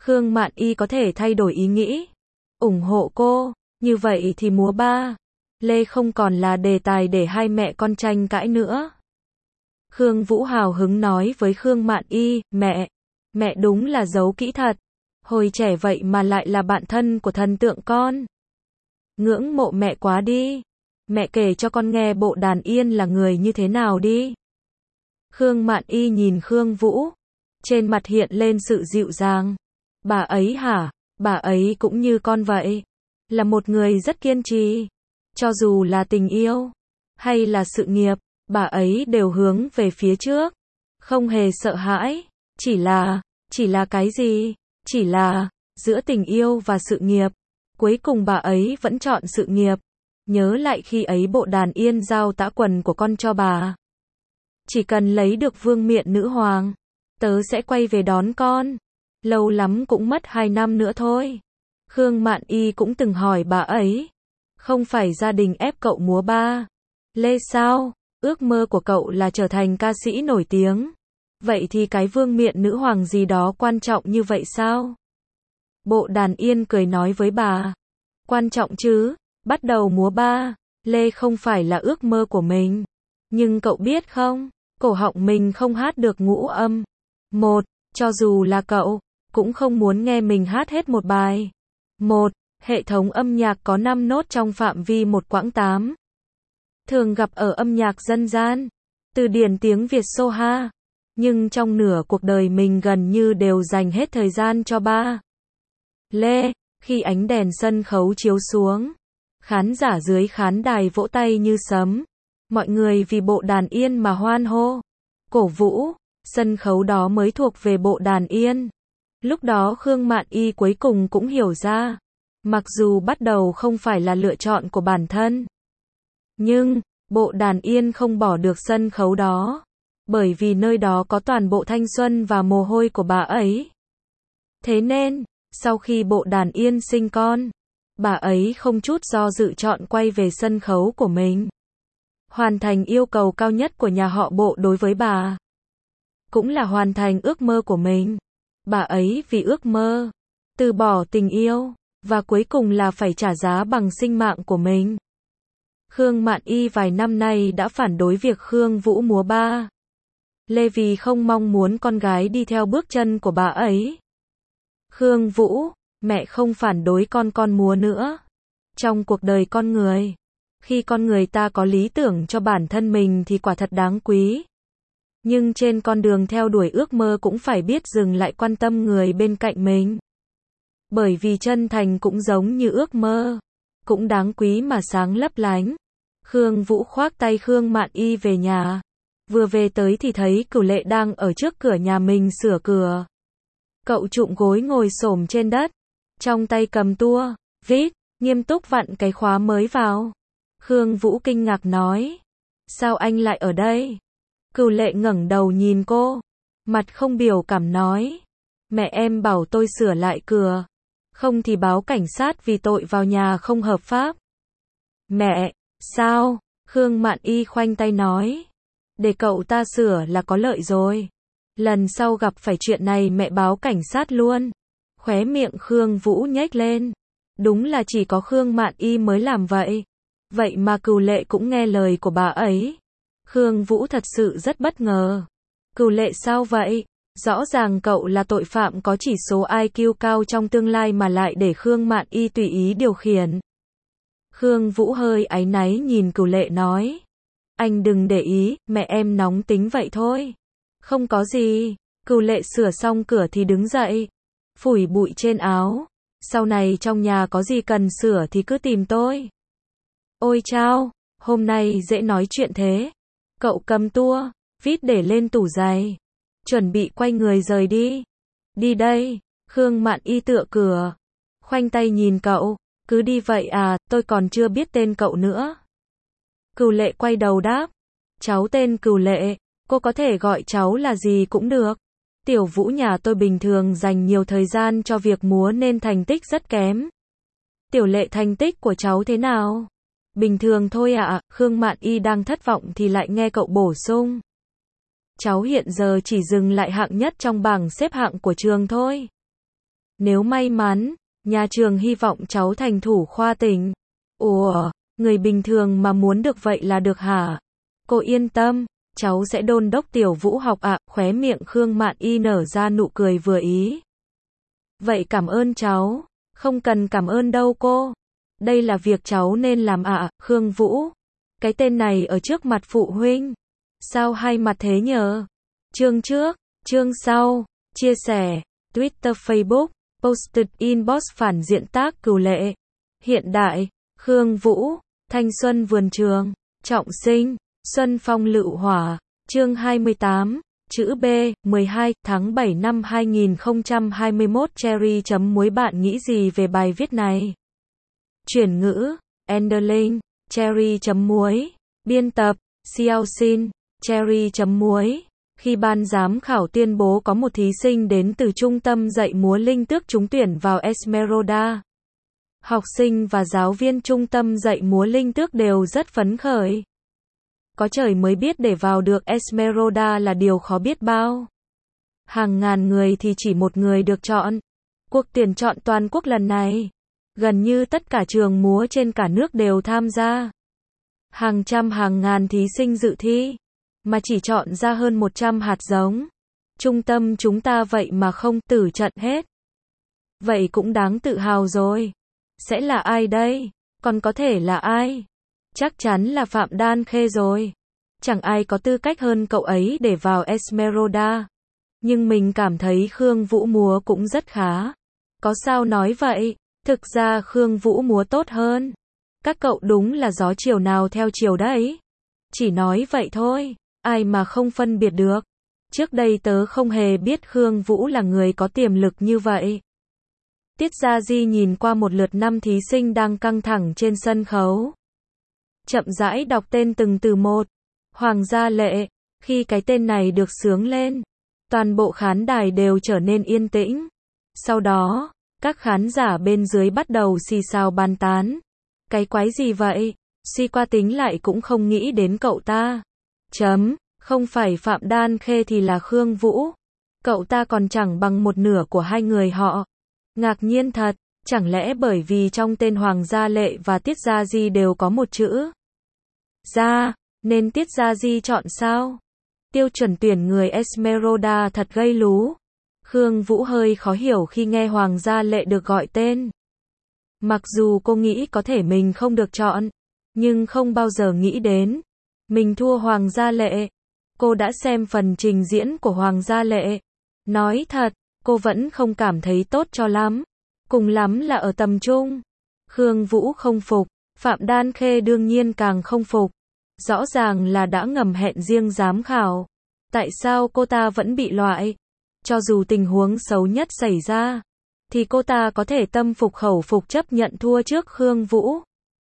Khương Mạn Y có thể thay đổi ý nghĩ, ủng hộ cô, như vậy thì múa ba lê không còn là đề tài để hai mẹ con tranh cãi nữa. Khương Vũ hào hứng nói với Khương Mạn Y, mẹ, mẹ đúng là giấu kỹ thật, hồi trẻ vậy mà lại là bạn thân của thần tượng con. Ngưỡng mộ mẹ quá đi, mẹ kể cho con nghe Bộ Đàn Yên là người như thế nào đi. Khương Mạn Y nhìn Khương Vũ, trên mặt hiện lên sự dịu dàng. Bà ấy hả, bà ấy cũng như con vậy, là một người rất kiên trì, cho dù là tình yêu, hay là sự nghiệp, bà ấy đều hướng về phía trước, không hề sợ hãi, chỉ là, chỉ là cái gì, chỉ là, giữa tình yêu và sự nghiệp, cuối cùng bà ấy vẫn chọn sự nghiệp, nhớ lại khi ấy Bộ Đàn Yên giao tã quần của con cho bà. Chỉ cần lấy được vương miện nữ hoàng, tớ sẽ quay về đón con, lâu lắm cũng mất hai năm nữa thôi. Khương Mạn Y cũng từng hỏi bà ấy, không phải gia đình ép cậu múa ba lê sao, ước mơ của cậu là trở thành ca sĩ nổi tiếng, vậy thì cái vương miện nữ hoàng gì đó quan trọng như vậy sao? Bộ Đàn Yên cười nói với bà, quan trọng chứ, bắt đầu múa ba lê không phải là ước mơ của mình, nhưng cậu biết không, cổ họng mình không hát được ngũ âm. Một, cho dù là cậu, cũng không muốn nghe mình hát hết một bài. Một, hệ thống âm nhạc có năm nốt trong phạm vi một quãng tám. Thường gặp ở âm nhạc dân gian, từ điển tiếng Việt Soha, nhưng trong nửa cuộc đời mình gần như đều dành hết thời gian cho ba lê. Khi ánh đèn sân khấu chiếu xuống, khán giả dưới khán đài vỗ tay như sấm, mọi người vì Bộ Đàn Yên mà hoan hô, cổ vũ, sân khấu đó mới thuộc về Bộ Đàn Yên. Lúc đó Khương Mạn Y cuối cùng cũng hiểu ra, mặc dù bắt đầu không phải là lựa chọn của bản thân, nhưng Bộ Đàn Yên không bỏ được sân khấu đó, bởi vì nơi đó có toàn bộ thanh xuân và mồ hôi của bà ấy. Thế nên, sau khi Bộ Đàn Yên sinh con, bà ấy không chút do dự chọn quay về sân khấu của mình, hoàn thành yêu cầu cao nhất của nhà họ Bộ đối với bà, cũng là hoàn thành ước mơ của mình. Bà ấy vì ước mơ, từ bỏ tình yêu, và cuối cùng là phải trả giá bằng sinh mạng của mình. Khương Mạn Y vài năm nay đã phản đối việc Khương Vũ múa ba lê vì không mong muốn con gái đi theo bước chân của bà ấy. Khương Vũ, mẹ không phản đối con con múa nữa. Trong cuộc đời con người, khi con người ta có lý tưởng cho bản thân mình thì quả thật đáng quý. Nhưng trên con đường theo đuổi ước mơ cũng phải biết dừng lại quan tâm người bên cạnh mình. Bởi vì chân thành cũng giống như ước mơ, cũng đáng quý mà sáng lấp lánh. Khương Vũ khoác tay Khương Mạn Y về nhà. Vừa về tới thì thấy Cửu Lệ đang ở trước cửa nhà mình sửa cửa. Cậu trụm gối ngồi xổm trên đất, trong tay cầm tua vít, nghiêm túc vặn cái khóa mới vào. Khương Vũ kinh ngạc nói, sao anh lại ở đây? Cửu Lệ ngẩng đầu nhìn cô, mặt không biểu cảm nói, mẹ em bảo tôi sửa lại cửa, không thì báo cảnh sát vì tội vào nhà không hợp pháp. Mẹ, sao? Khương Mạn Y khoanh tay nói, để cậu ta sửa là có lợi rồi. Lần sau gặp phải chuyện này mẹ báo cảnh sát luôn. Khóe miệng Khương Vũ nhếch lên. Đúng là chỉ có Khương Mạn Y mới làm vậy. Vậy mà Cửu Lệ cũng nghe lời của bà ấy. Khương Vũ thật sự rất bất ngờ. Cửu Lệ sao vậy? Rõ ràng cậu là tội phạm có chỉ số i kiu cao trong tương lai mà lại để Khương Mạn Y tùy ý điều khiển. Khương Vũ hơi áy náy nhìn Cửu Lệ nói, anh đừng để ý, mẹ em nóng tính vậy thôi. Không có gì. Cửu Lệ sửa xong cửa thì đứng dậy, phủi bụi trên áo. Sau này trong nhà có gì cần sửa thì cứ tìm tôi. Ôi chao, hôm nay dễ nói chuyện thế. Cậu cầm tua vít để lên tủ giày, chuẩn bị quay người rời đi. Đi đây. Khương Mạn Y tựa cửa, khoanh tay nhìn cậu, cứ đi vậy à, tôi còn chưa biết tên cậu nữa. Cửu Lệ quay đầu đáp, cháu tên Cửu Lệ, cô có thể gọi cháu là gì cũng được. Tiểu Vũ nhà tôi bình thường dành nhiều thời gian cho việc múa nên thành tích rất kém. Tiểu Lệ thành tích của cháu thế nào? Bình thường thôi ạ. À. Khương Mạn Y đang thất vọng thì lại nghe cậu bổ sung, cháu hiện giờ chỉ dừng lại hạng nhất trong bảng xếp hạng của trường thôi. Nếu may mắn, nhà trường hy vọng cháu thành thủ khoa tỉnh. Ủa, người bình thường mà muốn được vậy là được hả? Cô yên tâm, cháu sẽ đôn đốc Tiểu Vũ học ạ, khóe miệng Khương Mạn Y nở ra nụ cười vừa ý. Vậy cảm ơn cháu, không cần cảm ơn đâu cô. Đây là việc cháu nên làm ạ, Khương Vũ. Cái tên này ở trước mặt phụ huynh. Sao hai mặt thế nhờ? Chương trước, chương sau, chia sẻ, Twitter Facebook, posted inbox phản diện tác cừu lệ. Hiện đại, Khương Vũ, thanh xuân vườn trường, trọng sinh, xuân phong lựu hỏa, chương hai mươi tám, chữ B, mười hai tháng bảy năm hai nghìn không trăm hai mươi mốt Cherry chấm muối bạn nghĩ gì về bài viết này? Chuyển ngữ, Enderlin, Cherry chấm muối, biên tập, Xiaoxin, Cherry chấm muối. Khi ban giám khảo tuyên bố có một thí sinh đến từ trung tâm dạy múa Linh Tước trúng tuyển vào Esmeralda, học sinh và giáo viên trung tâm dạy múa Linh Tước đều rất phấn khởi. Có trời mới biết để vào được Esmeralda là điều khó biết bao. Hàng ngàn người thì chỉ một người được chọn. Cuộc tuyển chọn toàn quốc lần này, gần như tất cả trường múa trên cả nước đều tham gia. Hàng trăm hàng ngàn thí sinh dự thi, mà chỉ chọn ra hơn một trăm hạt giống. Trung tâm chúng ta vậy mà không tử trận hết. Vậy cũng đáng tự hào rồi. Sẽ là ai đây? Còn có thể là ai? Chắc chắn là Phạm Đan Khê rồi. Chẳng ai có tư cách hơn cậu ấy để vào Esmeralda. Nhưng mình cảm thấy Khương Vũ múa cũng rất khá. Có sao nói vậy? Thực ra Khương Vũ múa tốt hơn. Các cậu đúng là gió chiều nào theo chiều đấy. Chỉ nói vậy thôi, ai mà không phân biệt được. Trước đây tớ không hề biết Khương Vũ là người có tiềm lực như vậy. Tiết Gia Di nhìn qua một lượt năm thí sinh đang căng thẳng trên sân khấu. Chậm rãi đọc tên từng từ một. Hoàng Gia Lệ. Khi cái tên này được xướng lên, toàn bộ khán đài đều trở nên yên tĩnh. Sau đó, các khán giả bên dưới bắt đầu xì xào bàn tán. Cái quái gì vậy? Suy qua tính lại cũng không nghĩ đến cậu ta. Chấm, không phải Phạm Đan Khê thì là Khương Vũ. Cậu ta còn chẳng bằng một nửa của hai người họ. Ngạc nhiên thật, chẳng lẽ bởi vì trong tên Hoàng Gia Lệ và Tiết Gia Di đều có một chữ Gia, nên Tiết Gia Di chọn sao? Tiêu chuẩn tuyển người Esmeralda thật gây lú. Khương Vũ hơi khó hiểu khi nghe Hoàng Gia Lệ được gọi tên. Mặc dù cô nghĩ có thể mình không được chọn, nhưng không bao giờ nghĩ đến mình thua Hoàng Gia Lệ. Cô đã xem phần trình diễn của Hoàng Gia Lệ. Nói thật, cô vẫn không cảm thấy tốt cho lắm. Cùng lắm là ở tầm trung. Khương Vũ không phục, Phạm Đan Khê đương nhiên càng không phục. Rõ ràng là đã ngầm hẹn riêng giám khảo. Tại sao cô ta vẫn bị loại? Cho dù tình huống xấu nhất xảy ra, thì cô ta có thể tâm phục khẩu phục chấp nhận thua trước Khương Vũ.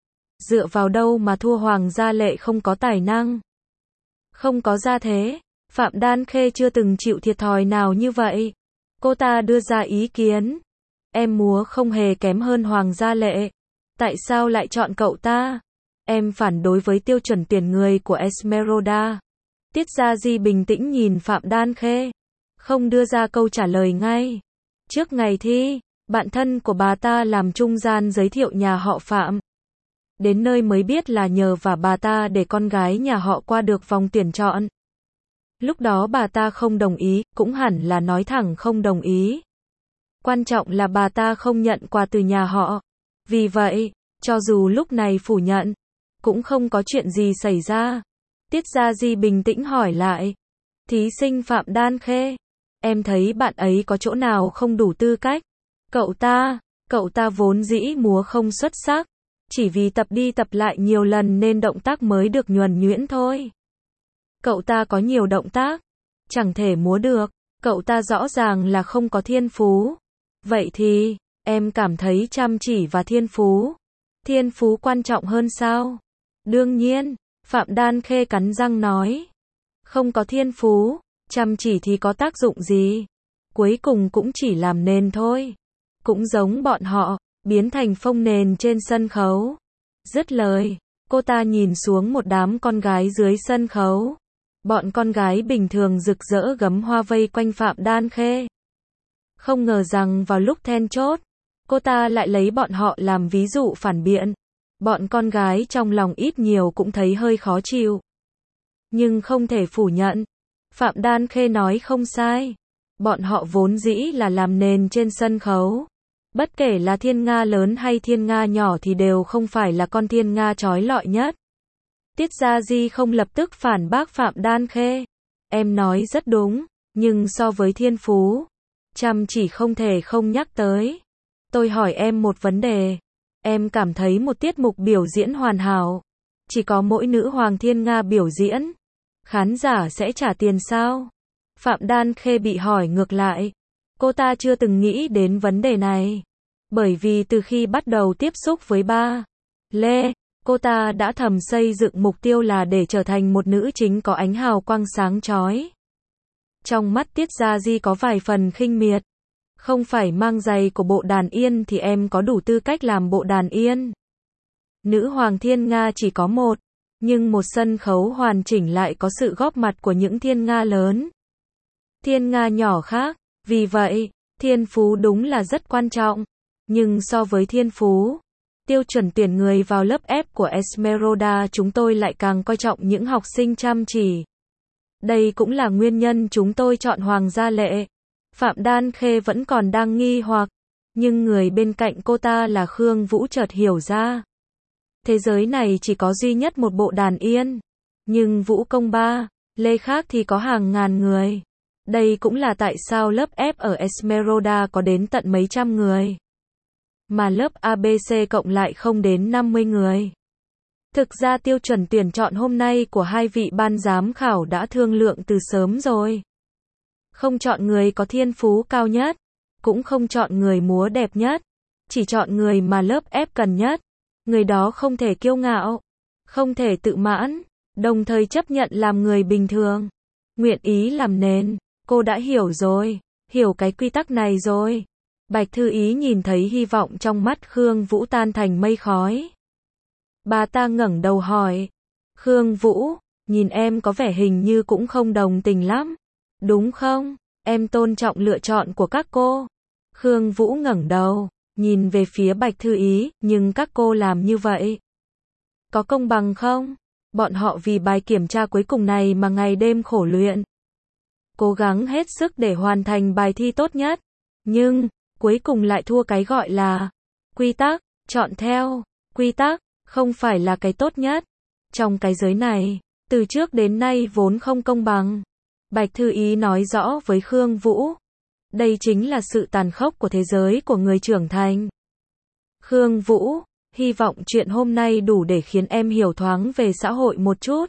Dựa vào đâu mà thua Hoàng Gia Lệ không có tài năng? Không có gia thế. Phạm Đan Khê chưa từng chịu thiệt thòi nào như vậy. Cô ta đưa ra ý kiến. Em múa không hề kém hơn Hoàng Gia Lệ. Tại sao lại chọn cậu ta? Em phản đối với tiêu chuẩn tuyển người của Esmeralda. Tiết Gia Di bình tĩnh nhìn Phạm Đan Khê, không đưa ra câu trả lời ngay. Trước ngày thi, bạn thân của bà ta làm trung gian giới thiệu nhà họ Phạm. Đến nơi mới biết là nhờ và bà ta để con gái nhà họ qua được vòng tuyển chọn. Lúc đó bà ta không đồng ý, cũng hẳn là nói thẳng không đồng ý. Quan trọng là bà ta không nhận quà từ nhà họ. Vì vậy, cho dù lúc này phủ nhận, cũng không có chuyện gì xảy ra. Tiết Gia Di bình tĩnh hỏi lại. Thí sinh Phạm Đan Khê, em thấy bạn ấy có chỗ nào không đủ tư cách? Cậu ta, cậu ta vốn dĩ múa không xuất sắc. Chỉ vì tập đi tập lại nhiều lần nên động tác mới được nhuần nhuyễn thôi. Cậu ta có nhiều động tác, chẳng thể múa được. Cậu ta rõ ràng là không có thiên phú. Vậy thì, em cảm thấy chăm chỉ và thiên phú. Thiên phú quan trọng hơn sao? Đương nhiên, Phạm Đan Khê cắn răng nói. Không có thiên phú, chăm chỉ thì có tác dụng gì? Cuối cùng cũng chỉ làm nền thôi. Cũng giống bọn họ, biến thành phông nền trên sân khấu. Dứt lời, cô ta nhìn xuống một đám con gái dưới sân khấu. Bọn con gái bình thường rực rỡ gấm hoa vây quanh Phạm Đan Khê. Không ngờ rằng vào lúc then chốt, cô ta lại lấy bọn họ làm ví dụ phản biện. Bọn con gái trong lòng ít nhiều cũng thấy hơi khó chịu. Nhưng không thể phủ nhận. Phạm Đan Khê nói không sai. Bọn họ vốn dĩ là làm nền trên sân khấu. Bất kể là thiên nga lớn hay thiên nga nhỏ thì đều không phải là con thiên nga chói lọi nhất. Tiết Gia Di không lập tức phản bác Phạm Đan Khê. Em nói rất đúng, nhưng so với thiên phú, chăm chỉ không thể không nhắc tới. Tôi hỏi em một vấn đề. Em cảm thấy một tiết mục biểu diễn hoàn hảo, chỉ có mỗi nữ hoàng thiên nga biểu diễn, khán giả sẽ trả tiền sao? Phạm Đan Khê bị hỏi ngược lại. Cô ta chưa từng nghĩ đến vấn đề này. Bởi vì từ khi bắt đầu tiếp xúc với ba Lê, cô ta đã thầm xây dựng mục tiêu là để trở thành một nữ chính có ánh hào quang sáng chói. Trong mắt Tiết Gia Di có vài phần khinh miệt. Không phải mang giày của bộ đàn yên thì em có đủ tư cách làm bộ đàn yên. Nữ hoàng thiên nga chỉ có một, nhưng một sân khấu hoàn chỉnh lại có sự góp mặt của những thiên nga lớn, thiên nga nhỏ khác. Vì vậy, thiên phú đúng là rất quan trọng. Nhưng so với thiên phú, tiêu chuẩn tuyển người vào lớp F của Esmeralda chúng tôi lại càng coi trọng những học sinh chăm chỉ. Đây cũng là nguyên nhân chúng tôi chọn Hoàng Gia Lệ. Phạm Đan Khê vẫn còn đang nghi hoặc, nhưng người bên cạnh cô ta là Khương Vũ chợt hiểu ra. Thế giới này chỉ có duy nhất một bộ đàn yên, nhưng vũ công ba Lê khác thì có hàng ngàn người. Đây cũng là tại sao lớp F ở Esmeralda có đến tận mấy trăm người, mà lớp a bê xê cộng lại không đến năm mươi người. Thực ra tiêu chuẩn tuyển chọn hôm nay của hai vị ban giám khảo đã thương lượng từ sớm rồi. Không chọn người có thiên phú cao nhất, cũng không chọn người múa đẹp nhất, chỉ chọn người mà lớp F cần nhất. Người đó không thể kiêu ngạo, không thể tự mãn, đồng thời chấp nhận làm người bình thường, nguyện ý làm nền. Cô đã hiểu rồi, hiểu cái quy tắc này rồi. Bạch Thư Ý nhìn thấy hy vọng trong mắt Khương Vũ tan thành mây khói. Bà ta ngẩng đầu hỏi, Khương Vũ, nhìn em có vẻ hình như cũng không đồng tình lắm, đúng không? Em tôn trọng lựa chọn của các cô. Khương Vũ ngẩng đầu, nhìn về phía Bạch Thư Ý, nhưng các cô làm như vậy, có công bằng không? Bọn họ vì bài kiểm tra cuối cùng này mà ngày đêm khổ luyện, cố gắng hết sức để hoàn thành bài thi tốt nhất, nhưng cuối cùng lại thua cái gọi là quy tắc, chọn theo quy tắc, không phải là cái tốt nhất. Trong cái giới này, từ trước đến nay vốn không công bằng. Bạch Thư Ý nói rõ với Khương Vũ. Đây chính là sự tàn khốc của thế giới của người trưởng thành. Khương Vũ, hy vọng chuyện hôm nay đủ để khiến em hiểu thoáng về xã hội một chút.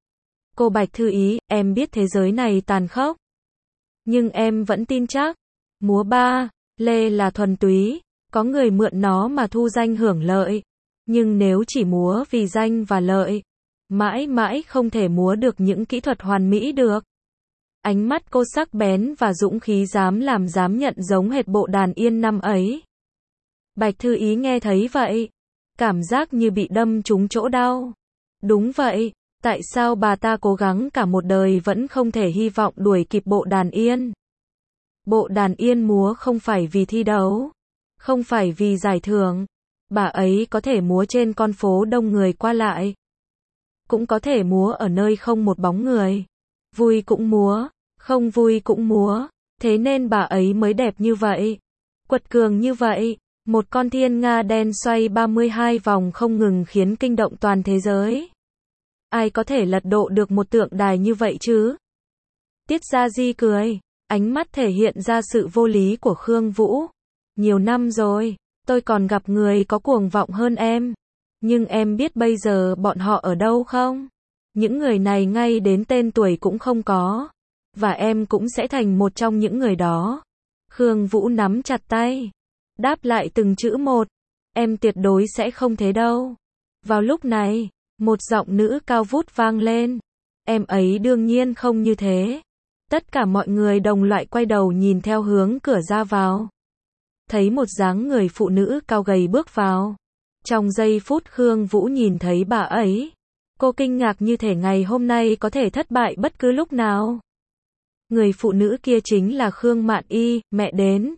Cô Bạch Thư Ý, em biết thế giới này tàn khốc, nhưng em vẫn tin chắc, múa ba Lê là thuần túy, có người mượn nó mà thu danh hưởng lợi. Nhưng nếu chỉ múa vì danh và lợi, mãi mãi không thể múa được những kỹ thuật hoàn mỹ được. Ánh mắt cô sắc bén và dũng khí dám làm dám nhận giống hệt bộ đàn yên năm ấy. Bạch Thư Ý nghe thấy vậy, cảm giác như bị đâm trúng chỗ đau. Đúng vậy, tại sao bà ta cố gắng cả một đời vẫn không thể hy vọng đuổi kịp bộ đàn yên? Bộ đàn yên múa không phải vì thi đấu, không phải vì giải thưởng. Bà ấy có thể múa trên con phố đông người qua lại, cũng có thể múa ở nơi không một bóng người. Vui cũng múa, không vui cũng múa, thế nên bà ấy mới đẹp như vậy, quật cường như vậy. Một con thiên nga đen xoay ba mươi hai vòng không ngừng khiến kinh động toàn thế giới. Ai có thể lật đổ được một tượng đài như vậy chứ? Tiết Gia Di cười, ánh mắt thể hiện ra sự vô lý của Khương Vũ. Nhiều năm rồi, tôi còn gặp người có cuồng vọng hơn em. Nhưng em biết bây giờ bọn họ ở đâu không? Những người này ngay đến tên tuổi cũng không có. Và em cũng sẽ thành một trong những người đó. Khương Vũ nắm chặt tay, đáp lại từng chữ một. Em tuyệt đối sẽ không thế đâu. Vào lúc này, một giọng nữ cao vút vang lên. Em ấy đương nhiên không như thế. Tất cả mọi người đồng loạt quay đầu nhìn theo hướng cửa ra vào. Thấy một dáng người phụ nữ cao gầy bước vào. Trong giây phút Khương Vũ nhìn thấy bà ấy, cô kinh ngạc như thể ngày hôm nay có thể thất bại bất cứ lúc nào. Người phụ nữ kia chính là Khương Mạn Y, mẹ đến.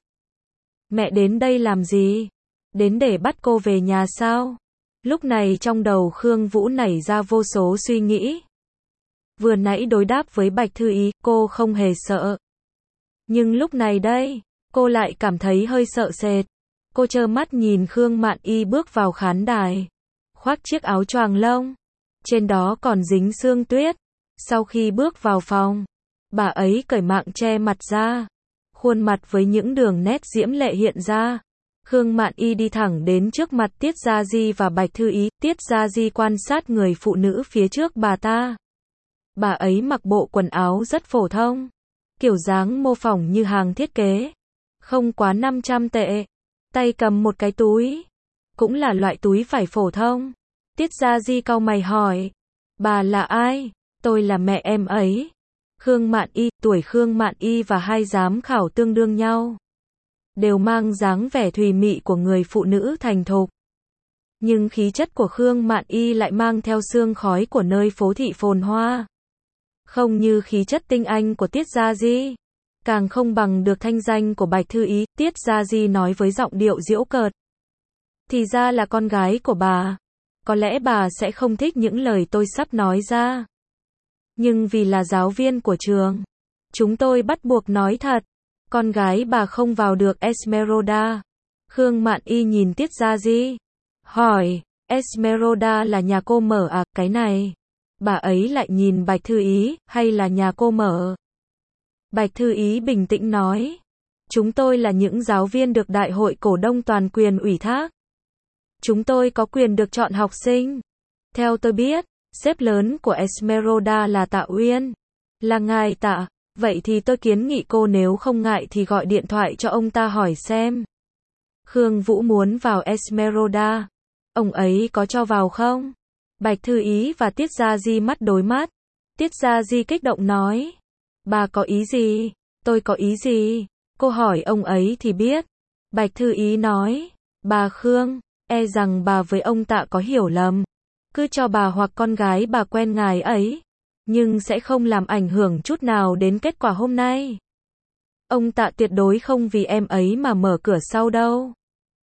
Mẹ đến đây làm gì? Đến để bắt cô về nhà sao? Lúc này trong đầu Khương Vũ nảy ra vô số suy nghĩ. Vừa nãy đối đáp với Bạch Thư Ý, cô không hề sợ. Nhưng lúc này đây, cô lại cảm thấy hơi sợ sệt. Cô trơ mắt nhìn Khương Mạn Y bước vào khán đài, khoác chiếc áo choàng lông, trên đó còn dính sương tuyết. Sau khi bước vào phòng, bà ấy cởi mạng che mặt ra, khuôn mặt với những đường nét diễm lệ hiện ra. Khương Mạn Y đi thẳng đến trước mặt Tiết Gia Di và Bạch Thư Ý. Tiết Gia Di quan sát người phụ nữ phía trước bà ta. Bà ấy mặc bộ quần áo rất phổ thông, kiểu dáng mô phỏng như hàng thiết kế, không quá năm trăm tệ. Tay cầm một cái túi, cũng là loại túi vải phổ thông. Tiết Gia Di cau mày hỏi, bà là ai? Tôi là mẹ em ấy. Khương Mạn Y, tuổi Khương Mạn Y và hai giám khảo tương đương nhau, đều mang dáng vẻ thùy mị của người phụ nữ thành thục. Nhưng khí chất của Khương Mạn Y lại mang theo sương khói của nơi phố thị phồn hoa. Không như khí chất tinh anh của Tiết Gia Di, càng không bằng được thanh danh của Bạch Thư Ý. Tiết Gia Di nói với giọng điệu giễu cợt. Thì ra là con gái của bà. Có lẽ bà sẽ không thích những lời tôi sắp nói ra. Nhưng vì là giáo viên của trường, chúng tôi bắt buộc nói thật. Con gái bà không vào được Esmeralda. Khương Mạn Y nhìn Tiết Gia Di, hỏi, Esmeralda là nhà cô mở à? Cái này. Bà ấy lại nhìn Bạch Thư Ý, hay là nhà cô mở? Bạch Thư Ý bình tĩnh nói, chúng tôi là những giáo viên được Đại hội cổ đông toàn quyền ủy thác. Chúng tôi có quyền được chọn học sinh. Theo tôi biết, sếp lớn của Esmeralda là Tạ Uyên. Là ngài Tạ? Vậy thì tôi kiến nghị cô nếu không ngại thì gọi điện thoại cho ông ta hỏi xem. Khương Vũ muốn vào Esmeralda. Ông ấy có cho vào không? Bạch Thư Ý và Tiết Gia Di mắt đối mắt. Tiết Gia Di kích động nói, bà có ý gì? Tôi có ý gì? Cô hỏi ông ấy thì biết. Bạch Thư Ý nói, bà Khương, e rằng bà với ông Tạ có hiểu lầm. Cứ cho bà hoặc con gái bà quen ngài ấy, nhưng sẽ không làm ảnh hưởng chút nào đến kết quả hôm nay. Ông Tạ tuyệt đối không vì em ấy mà mở cửa sau đâu.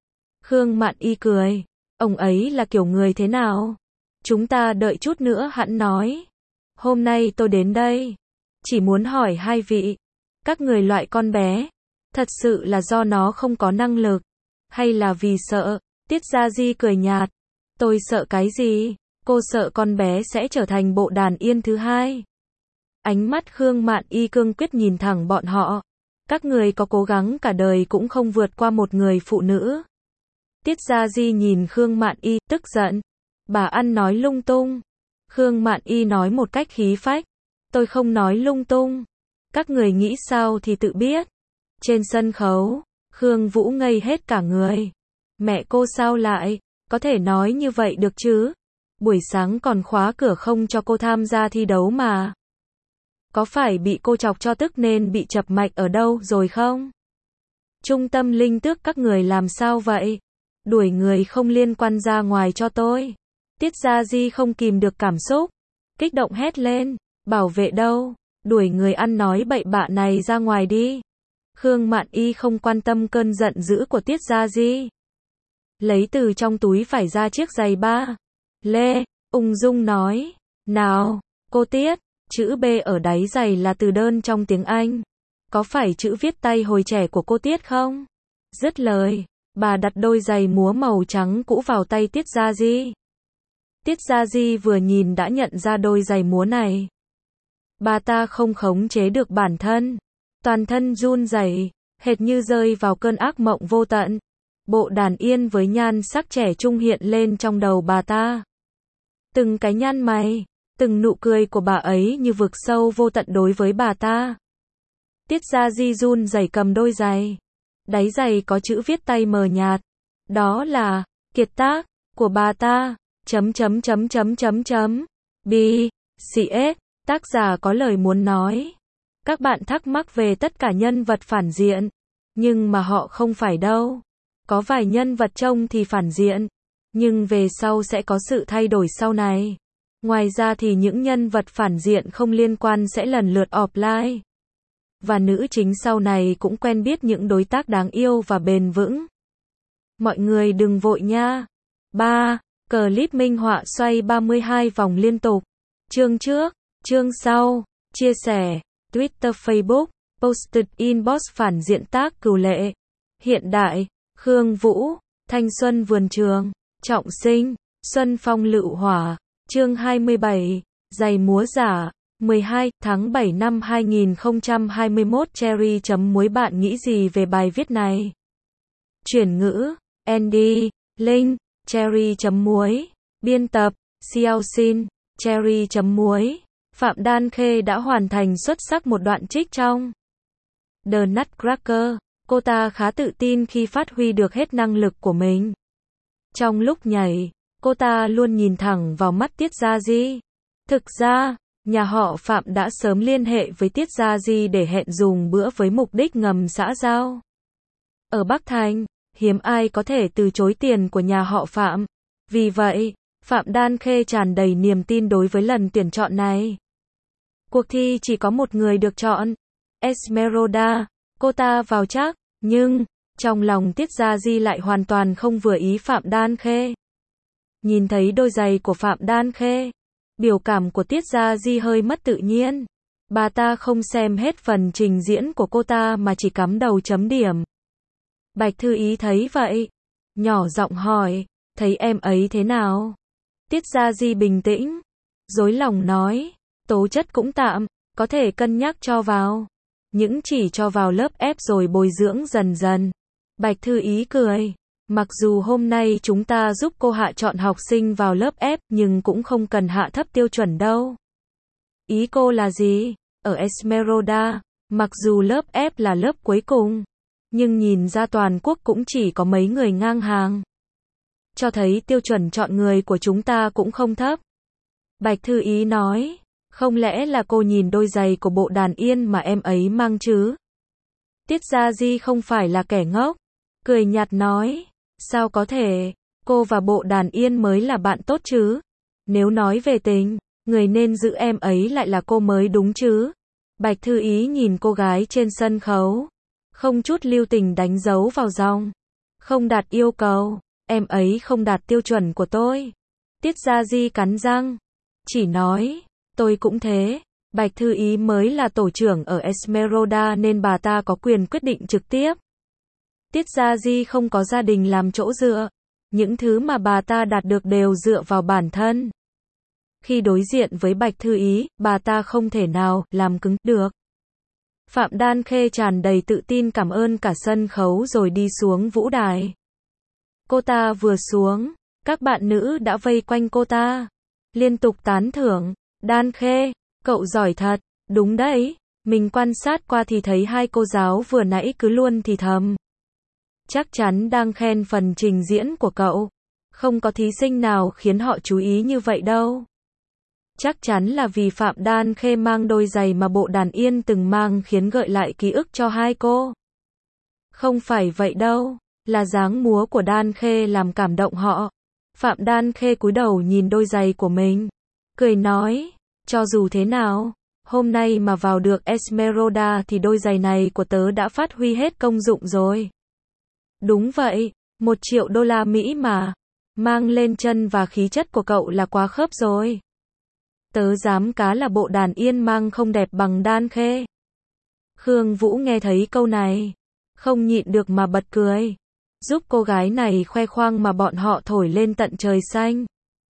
Khương Mạn Y cười, ông ấy là kiểu người thế nào? Chúng ta đợi chút nữa hẵng nói. Hôm nay tôi đến đây, chỉ muốn hỏi hai vị, các người loại con bé, thật sự là do nó không có năng lực, hay là vì sợ? Tiết Gia Di cười nhạt, tôi sợ cái gì? Cô sợ con bé sẽ trở thành bộ đàn yên thứ hai. Ánh mắt Khương Mạn Y cương quyết nhìn thẳng bọn họ. Các người có cố gắng cả đời cũng không vượt qua một người phụ nữ. Tiết Gia Di nhìn Khương Mạn Y, tức giận. Bà ăn nói lung tung. Khương Mạn Y nói một cách khí phách. Tôi không nói lung tung. Các người nghĩ sao thì tự biết. Trên sân khấu, Khương Vũ ngây hết cả người. Mẹ cô sao lại có thể nói như vậy được chứ? Buổi sáng còn khóa cửa không cho cô tham gia thi đấu mà. Có phải bị cô chọc cho tức nên bị chập mạch ở đâu rồi không? Trung tâm linh tước các người làm sao vậy? Đuổi người không liên quan ra ngoài cho tôi. Tiết Gia Di không kìm được cảm xúc, kích động hét lên, bảo vệ đâu? Đuổi người ăn nói bậy bạ này ra ngoài đi. Khương Mạn Y không quan tâm cơn giận dữ của Tiết Gia Di. Lấy từ trong túi phải ra chiếc giày ba lê, ung dung nói, nào, cô Tiết, chữ B ở đáy giày là từ đơn trong tiếng Anh. Có phải chữ viết tay hồi trẻ của cô Tiết không? Dứt lời, bà đặt đôi giày múa màu trắng cũ vào tay Tiết Gia Di. Tiết Gia Di vừa nhìn đã nhận ra đôi giày múa này. Bà ta không khống chế được bản thân. Toàn thân run rẩy, hệt như rơi vào cơn ác mộng vô tận. Bộ đàn yên với nhan sắc trẻ trung hiện lên trong đầu bà ta. Từng cái nhăn mày, từng nụ cười của bà ấy như vực sâu vô tận đối với bà ta. Tiết Gia Di run rẩy cầm đôi giày. Đáy giày có chữ viết tay mờ nhạt. Đó là kiệt tác của bà ta. Chấm chấm chấm chấm chấm chấm. B. C. S. Tác giả có lời muốn nói. Các bạn thắc mắc về tất cả nhân vật phản diện. Nhưng mà họ không phải đâu. Có vài nhân vật trông thì phản diện. Nhưng về sau sẽ có sự thay đổi sau này. Ngoài ra thì những nhân vật phản diện không liên quan sẽ lần lượt offline. và nữ chính sau này cũng quen biết những đối tác đáng yêu và bền vững. Mọi người đừng vội nha. ba. Clip minh họa xoay ba mươi hai vòng liên tục. Chương trước, chương sau, chia sẻ, Twitter Facebook, posted inbox phản diện tác cừu lệ. Hiện đại, Khương Vũ, thanh xuân vườn trường, trọng sinh, xuân phong lựu hỏa. Chương hai mươi bảy, giày múa giả. mười hai tháng bảy năm hai nghìn không trăm hai mươi mốt Cherry chấm muối bạn nghĩ gì về bài viết này? Chuyển ngữ, Andy, Linh, Cherry chấm muối, biên tập, Xiao Xin, Cherry chấm muối. Phạm Đan Khê đã hoàn thành xuất sắc một đoạn trích trong The Nutcracker. Cô ta khá tự tin khi phát huy được hết năng lực của mình. Trong lúc nhảy, cô ta luôn nhìn thẳng vào mắt Tiết Gia Di. Thực ra, nhà họ Phạm đã sớm liên hệ với Tiết Gia Di để hẹn dùng bữa với mục đích ngầm xã giao. Ở Bắc Thành, hiếm ai có thể từ chối tiền của nhà họ Phạm. Vì vậy, Phạm Đan Khê tràn đầy niềm tin đối với lần tuyển chọn này. Cuộc thi chỉ có một người được chọn, Esmeralda. Cô ta vào chắc, nhưng trong lòng Tiết Gia Di lại hoàn toàn không vừa ý Phạm Đan Khê. Nhìn thấy đôi giày của Phạm Đan Khê, biểu cảm của Tiết Gia Di hơi mất tự nhiên. Bà ta không xem hết phần trình diễn của cô ta mà chỉ cắm đầu chấm điểm. Bạch Thư Ý thấy vậy, nhỏ giọng hỏi, thấy em ấy thế nào? Tiết Gia Di bình tĩnh, dối lòng nói, tố chất cũng tạm, có thể cân nhắc cho vào. Những chỉ cho vào lớp ép rồi bồi dưỡng dần dần. Bạch Thư Ý cười, mặc dù hôm nay chúng ta giúp cô hạ chọn học sinh vào lớp ép nhưng cũng không cần hạ thấp tiêu chuẩn đâu. Ý cô là gì? Ở Esmeralda, mặc dù lớp ép là lớp cuối cùng, nhưng nhìn ra toàn quốc cũng chỉ có mấy người ngang hàng. Cho thấy tiêu chuẩn chọn người của chúng ta cũng không thấp. Bạch Thư Ý nói, không lẽ là cô nhìn đôi giày của Bộ Đàn Yên mà em ấy mang chứ? Tiết Gia Di không phải là kẻ ngốc, cười nhạt nói, sao có thể, cô và Bộ Đàn Yên mới là bạn tốt chứ? Nếu nói về tình, người nên giữ em ấy lại là cô mới đúng chứ? Bạch Thư Ý nhìn cô gái trên sân khấu, không chút lưu tình đánh dấu vào dòng. Không đạt yêu cầu, em ấy không đạt tiêu chuẩn của tôi. Tiết Gia Di cắn răng, chỉ nói, tôi cũng thế. Bạch Thư Ý mới là tổ trưởng ở Esmeralda nên bà ta có quyền quyết định trực tiếp. Tiết Gia Di không có gia đình làm chỗ dựa. Những thứ mà bà ta đạt được đều dựa vào bản thân. Khi đối diện với Bạch Thư Ý, bà ta không thể nào làm cứng được. Phạm Đan Khê tràn đầy tự tin cảm ơn cả sân khấu rồi đi xuống vũ đài. Cô ta vừa xuống, các bạn nữ đã vây quanh cô ta, liên tục tán thưởng. Đan Khê, cậu giỏi thật, đúng đấy, mình quan sát qua thì thấy hai cô giáo vừa nãy cứ luôn thì thầm. Chắc chắn đang khen phần trình diễn của cậu, không có thí sinh nào khiến họ chú ý như vậy đâu. Chắc chắn là vì Phạm Đan Khê mang đôi giày mà Bộ Đàn Yên từng mang khiến gợi lại ký ức cho hai cô. Không phải vậy đâu, là dáng múa của Đan Khê làm cảm động họ. Phạm Đan Khê cúi đầu nhìn đôi giày của mình, cười nói, cho dù thế nào, hôm nay mà vào được Esmeralda thì đôi giày này của tớ đã phát huy hết công dụng rồi. Đúng vậy, một triệu đô la Mỹ mà, mang lên chân và khí chất của cậu là quá khớp rồi. Tớ dám cá là Bộ Đàn Yên mang không đẹp bằng Đan Khê. Khương Vũ nghe thấy câu này, không nhịn được mà bật cười. Giúp cô gái này khoe khoang mà bọn họ thổi lên tận trời xanh.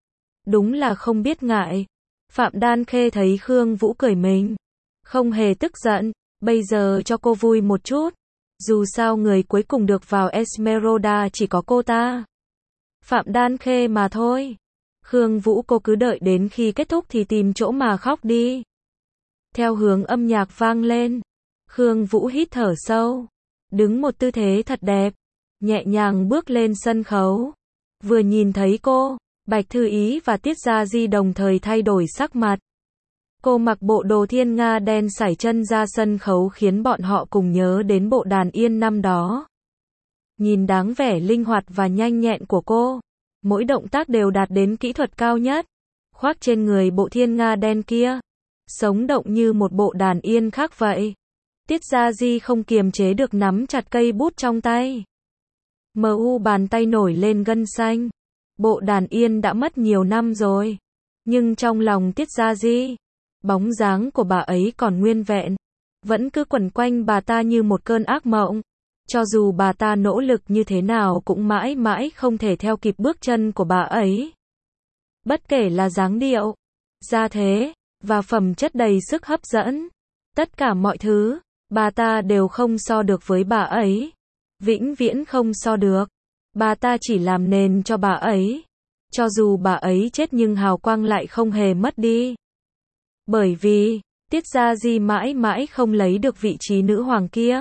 Đúng là không biết ngại. Phạm Đan Khê thấy Khương Vũ cười mình, không hề tức giận, bây giờ cho cô vui một chút. Dù sao người cuối cùng được vào Esmeralda chỉ có cô ta. Phạm Đan Khê mà thôi. Khương Vũ cô cứ đợi đến khi kết thúc thì tìm chỗ mà khóc đi. Theo hướng âm nhạc vang lên, Khương Vũ hít thở sâu, đứng một tư thế thật đẹp, nhẹ nhàng bước lên sân khấu. Vừa nhìn thấy cô, Bạch Thư Ý và Tiết Gia Di đồng thời thay đổi sắc mặt. Cô mặc bộ đồ thiên nga đen sải chân ra sân khấu khiến bọn họ cùng nhớ đến Bộ Đàn Yên năm đó. Nhìn dáng vẻ linh hoạt và nhanh nhẹn của cô, mỗi động tác đều đạt đến kỹ thuật cao nhất. Khoác trên người bộ thiên nga đen kia, sống động như một Bộ Đàn Yên khác vậy. Tiết Gia Di không kiềm chế được nắm chặt cây bút trong tay. Mờ u bàn tay nổi lên gân xanh. Bộ đàn yên đã mất nhiều năm rồi. Nhưng trong lòng Tiết Gia Di, bóng dáng của bà ấy còn nguyên vẹn. Vẫn cứ quẩn quanh bà ta như một cơn ác mộng. Cho dù bà ta nỗ lực như thế nào cũng mãi mãi không thể theo kịp bước chân của bà ấy. Bất kể là dáng điệu, gia thế, và phẩm chất đầy sức hấp dẫn. Tất cả mọi thứ, bà ta đều không so được với bà ấy. Vĩnh viễn không so được. Bà ta chỉ làm nền cho bà ấy. Cho dù bà ấy chết nhưng hào quang lại không hề mất đi. Bởi vì, Tiết Gia Di mãi mãi không lấy được vị trí nữ hoàng kia.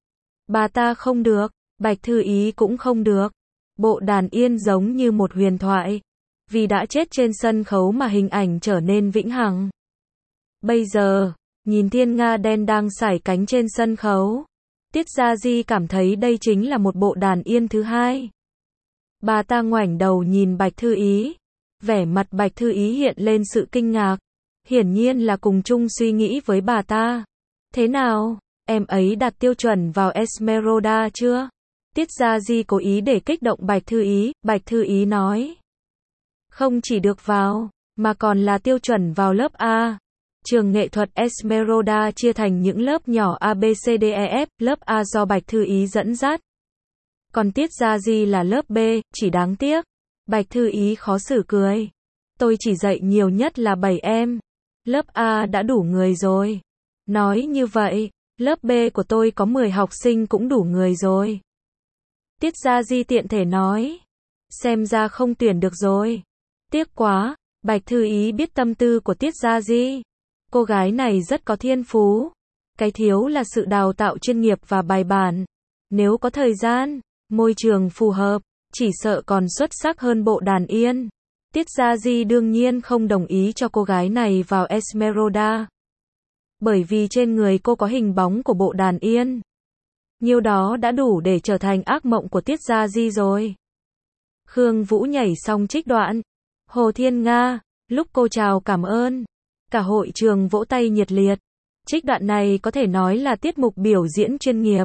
Bà ta không được, Bạch Thư Ý cũng không được. Bộ đàn yên giống như một huyền thoại. Vì đã chết trên sân khấu mà hình ảnh trở nên vĩnh hằng. Bây giờ, nhìn thiên nga đen đang sải cánh trên sân khấu. Tiết Gia Di cảm thấy đây chính là một bộ đàn yên thứ hai. Bà ta ngoảnh đầu nhìn Bạch Thư Ý. Vẻ mặt Bạch Thư Ý hiện lên sự kinh ngạc. Hiển nhiên là cùng chung suy nghĩ với bà ta. Thế nào, em ấy đặt tiêu chuẩn vào Esmeralda chưa? Tiết Gia Di cố ý để kích động Bạch Thư Ý. Bạch Thư Ý nói. Không chỉ được vào, mà còn là tiêu chuẩn vào lớp A. Trường nghệ thuật Esmeralda chia thành những lớp nhỏ A B C D E F, lớp A do Bạch Thư Ý dẫn dắt. Còn Tiết Gia Di là lớp B, chỉ đáng tiếc. Bạch Thư Ý khó xử cười. Tôi chỉ dạy nhiều nhất là bảy em. Lớp A đã đủ người rồi. Nói như vậy, lớp B của tôi có mười học sinh cũng đủ người rồi. Tiết Gia Di tiện thể nói. Xem ra không tuyển được rồi. Tiếc quá, Bạch Thư Ý biết tâm tư của Tiết Gia Di. Cô gái này rất có thiên phú. Cái thiếu là sự đào tạo chuyên nghiệp và bài bản. Nếu có thời gian, môi trường phù hợp, chỉ sợ còn xuất sắc hơn bộ đàn yên. Tiết Gia Di đương nhiên không đồng ý cho cô gái này vào Esmeralda. Bởi vì trên người cô có hình bóng của bộ đàn yên. Nhiêu đó đã đủ để trở thành ác mộng của Tiết Gia Di rồi. Khương Vũ nhảy xong trích đoạn. Hồ Thiên Nga, lúc cô chào cảm ơn. Cả hội trường vỗ tay nhiệt liệt. Trích đoạn này có thể nói là tiết mục biểu diễn chuyên nghiệp.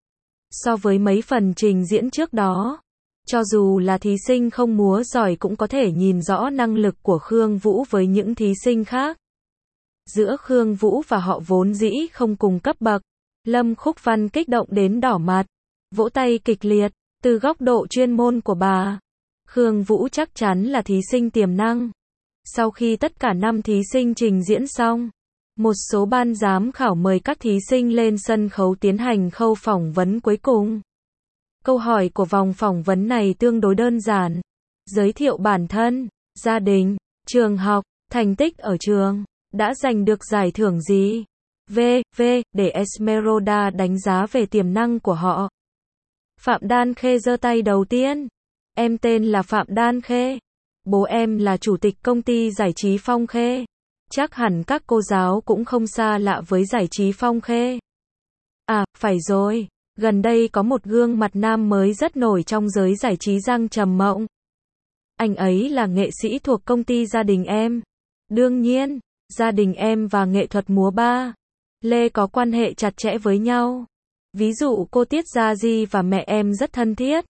So với mấy phần trình diễn trước đó, cho dù là thí sinh không múa giỏi cũng có thể nhìn rõ năng lực của Khương Vũ với những thí sinh khác. Giữa Khương Vũ và họ vốn dĩ không cùng cấp bậc. Lâm Khúc Văn kích động đến đỏ mặt. Vỗ tay kịch liệt. Từ góc độ chuyên môn của bà, Khương Vũ chắc chắn là thí sinh tiềm năng. Sau khi tất cả năm thí sinh trình diễn xong, một số ban giám khảo mời các thí sinh lên sân khấu tiến hành khâu phỏng vấn cuối cùng. Câu hỏi của vòng phỏng vấn này tương đối đơn giản. Giới thiệu bản thân, gia đình, trường học, thành tích ở trường, đã giành được giải thưởng gì? V, V, để Esmeralda đánh giá về tiềm năng của họ. Phạm Đan Khê giơ tay đầu tiên. Em tên là Phạm Đan Khê. Bố em là chủ tịch công ty giải trí Phong Khê. Chắc hẳn các cô giáo cũng không xa lạ với giải trí Phong Khê. À, phải rồi. Gần đây có một gương mặt nam mới rất nổi trong giới giải trí Giang Trầm Mộng. Anh ấy là nghệ sĩ thuộc công ty gia đình em. Đương nhiên, gia đình em và nghệ thuật múa ba Lê có quan hệ chặt chẽ với nhau. Ví dụ cô Tiết Gia Di và mẹ em rất thân thiết.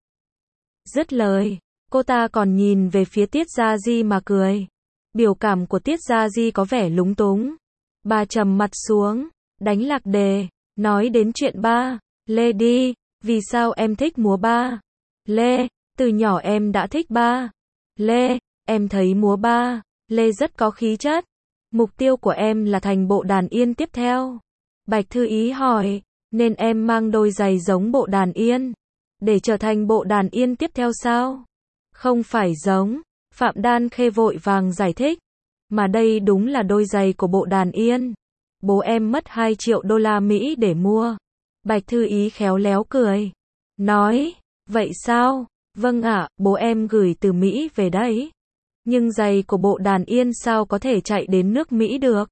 Dứt lời, cô ta còn nhìn về phía Tiết Gia Di mà cười. Biểu cảm của Tiết Gia Di có vẻ lúng túng. Bà trầm mặt xuống, đánh lạc đề, nói đến chuyện ba Lê đi. Vì sao em thích múa ba Lê? Từ nhỏ em đã thích ba Lê. Em thấy múa ba Lê rất có khí chất. Mục tiêu của em là thành bộ đàn yên tiếp theo. Bạch Thư Ý hỏi, nên em mang đôi giày giống bộ đàn yên để trở thành bộ đàn yên tiếp theo sao? Không phải giống. Phạm Đan Khê vội vàng giải thích. Mà đây đúng là đôi giày của bộ đàn yên. Bố em mất hai triệu đô la Mỹ để mua. Bạch Thư Ý khéo léo cười. Nói, vậy sao? Vâng ạ, bố em gửi từ Mỹ về đấy. Nhưng giày của bộ đàn yên sao có thể chạy đến nước Mỹ được?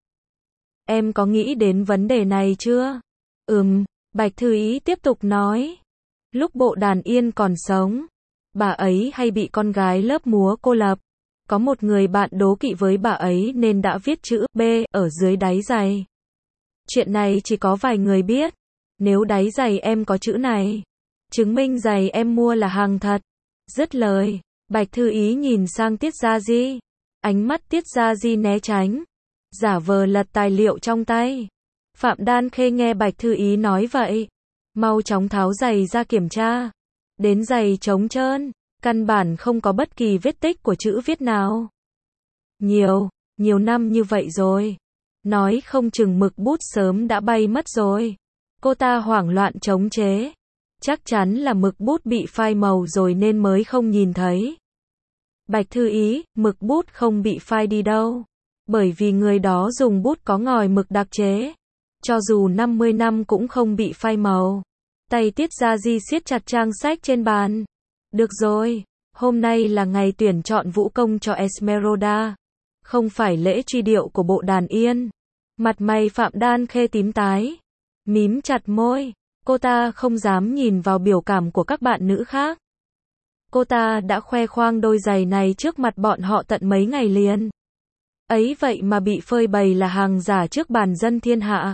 Em có nghĩ đến vấn đề này chưa? Ừm, Bạch Thư Ý tiếp tục nói. Lúc bộ đàn yên còn sống, bà ấy hay bị con gái lớp múa cô lập. Có một người bạn đố kỵ với bà ấy nên đã viết chữ B ở dưới đáy giày. Chuyện này chỉ có vài người biết. Nếu đáy giày em có chữ này, chứng minh giày em mua là hàng thật. Dứt lời, Bạch Thư Ý nhìn sang Tiết Gia Di. Ánh mắt Tiết Gia Di né tránh, giả vờ lật tài liệu trong tay. Phạm Đan Khê nghe Bạch Thư Ý nói vậy, mau chóng tháo giày ra kiểm tra. Đến giày trống trơn, căn bản không có bất kỳ vết tích của chữ viết nào. Nhiều, nhiều năm như vậy rồi. Nói không chừng mực bút sớm đã bay mất rồi. Cô ta hoảng loạn chống chế. Chắc chắn là mực bút bị phai màu rồi nên mới không nhìn thấy. Bạch Thư Ý, mực bút không bị phai đi đâu. Bởi vì người đó dùng bút có ngòi mực đặc chế. Cho dù năm mươi năm cũng không bị phai màu. Tay Tiết Gia Di siết chặt trang sách trên bàn. Được rồi, hôm nay là ngày tuyển chọn vũ công cho Esmeralda. Không phải lễ truy điệu của bộ đàn yên. Mặt mày Phạm Đan Khê tím tái. Mím chặt môi. Cô ta không dám nhìn vào biểu cảm của các bạn nữ khác. Cô ta đã khoe khoang đôi giày này trước mặt bọn họ tận mấy ngày liền. Ấy vậy mà bị phơi bày là hàng giả trước bàn dân thiên hạ.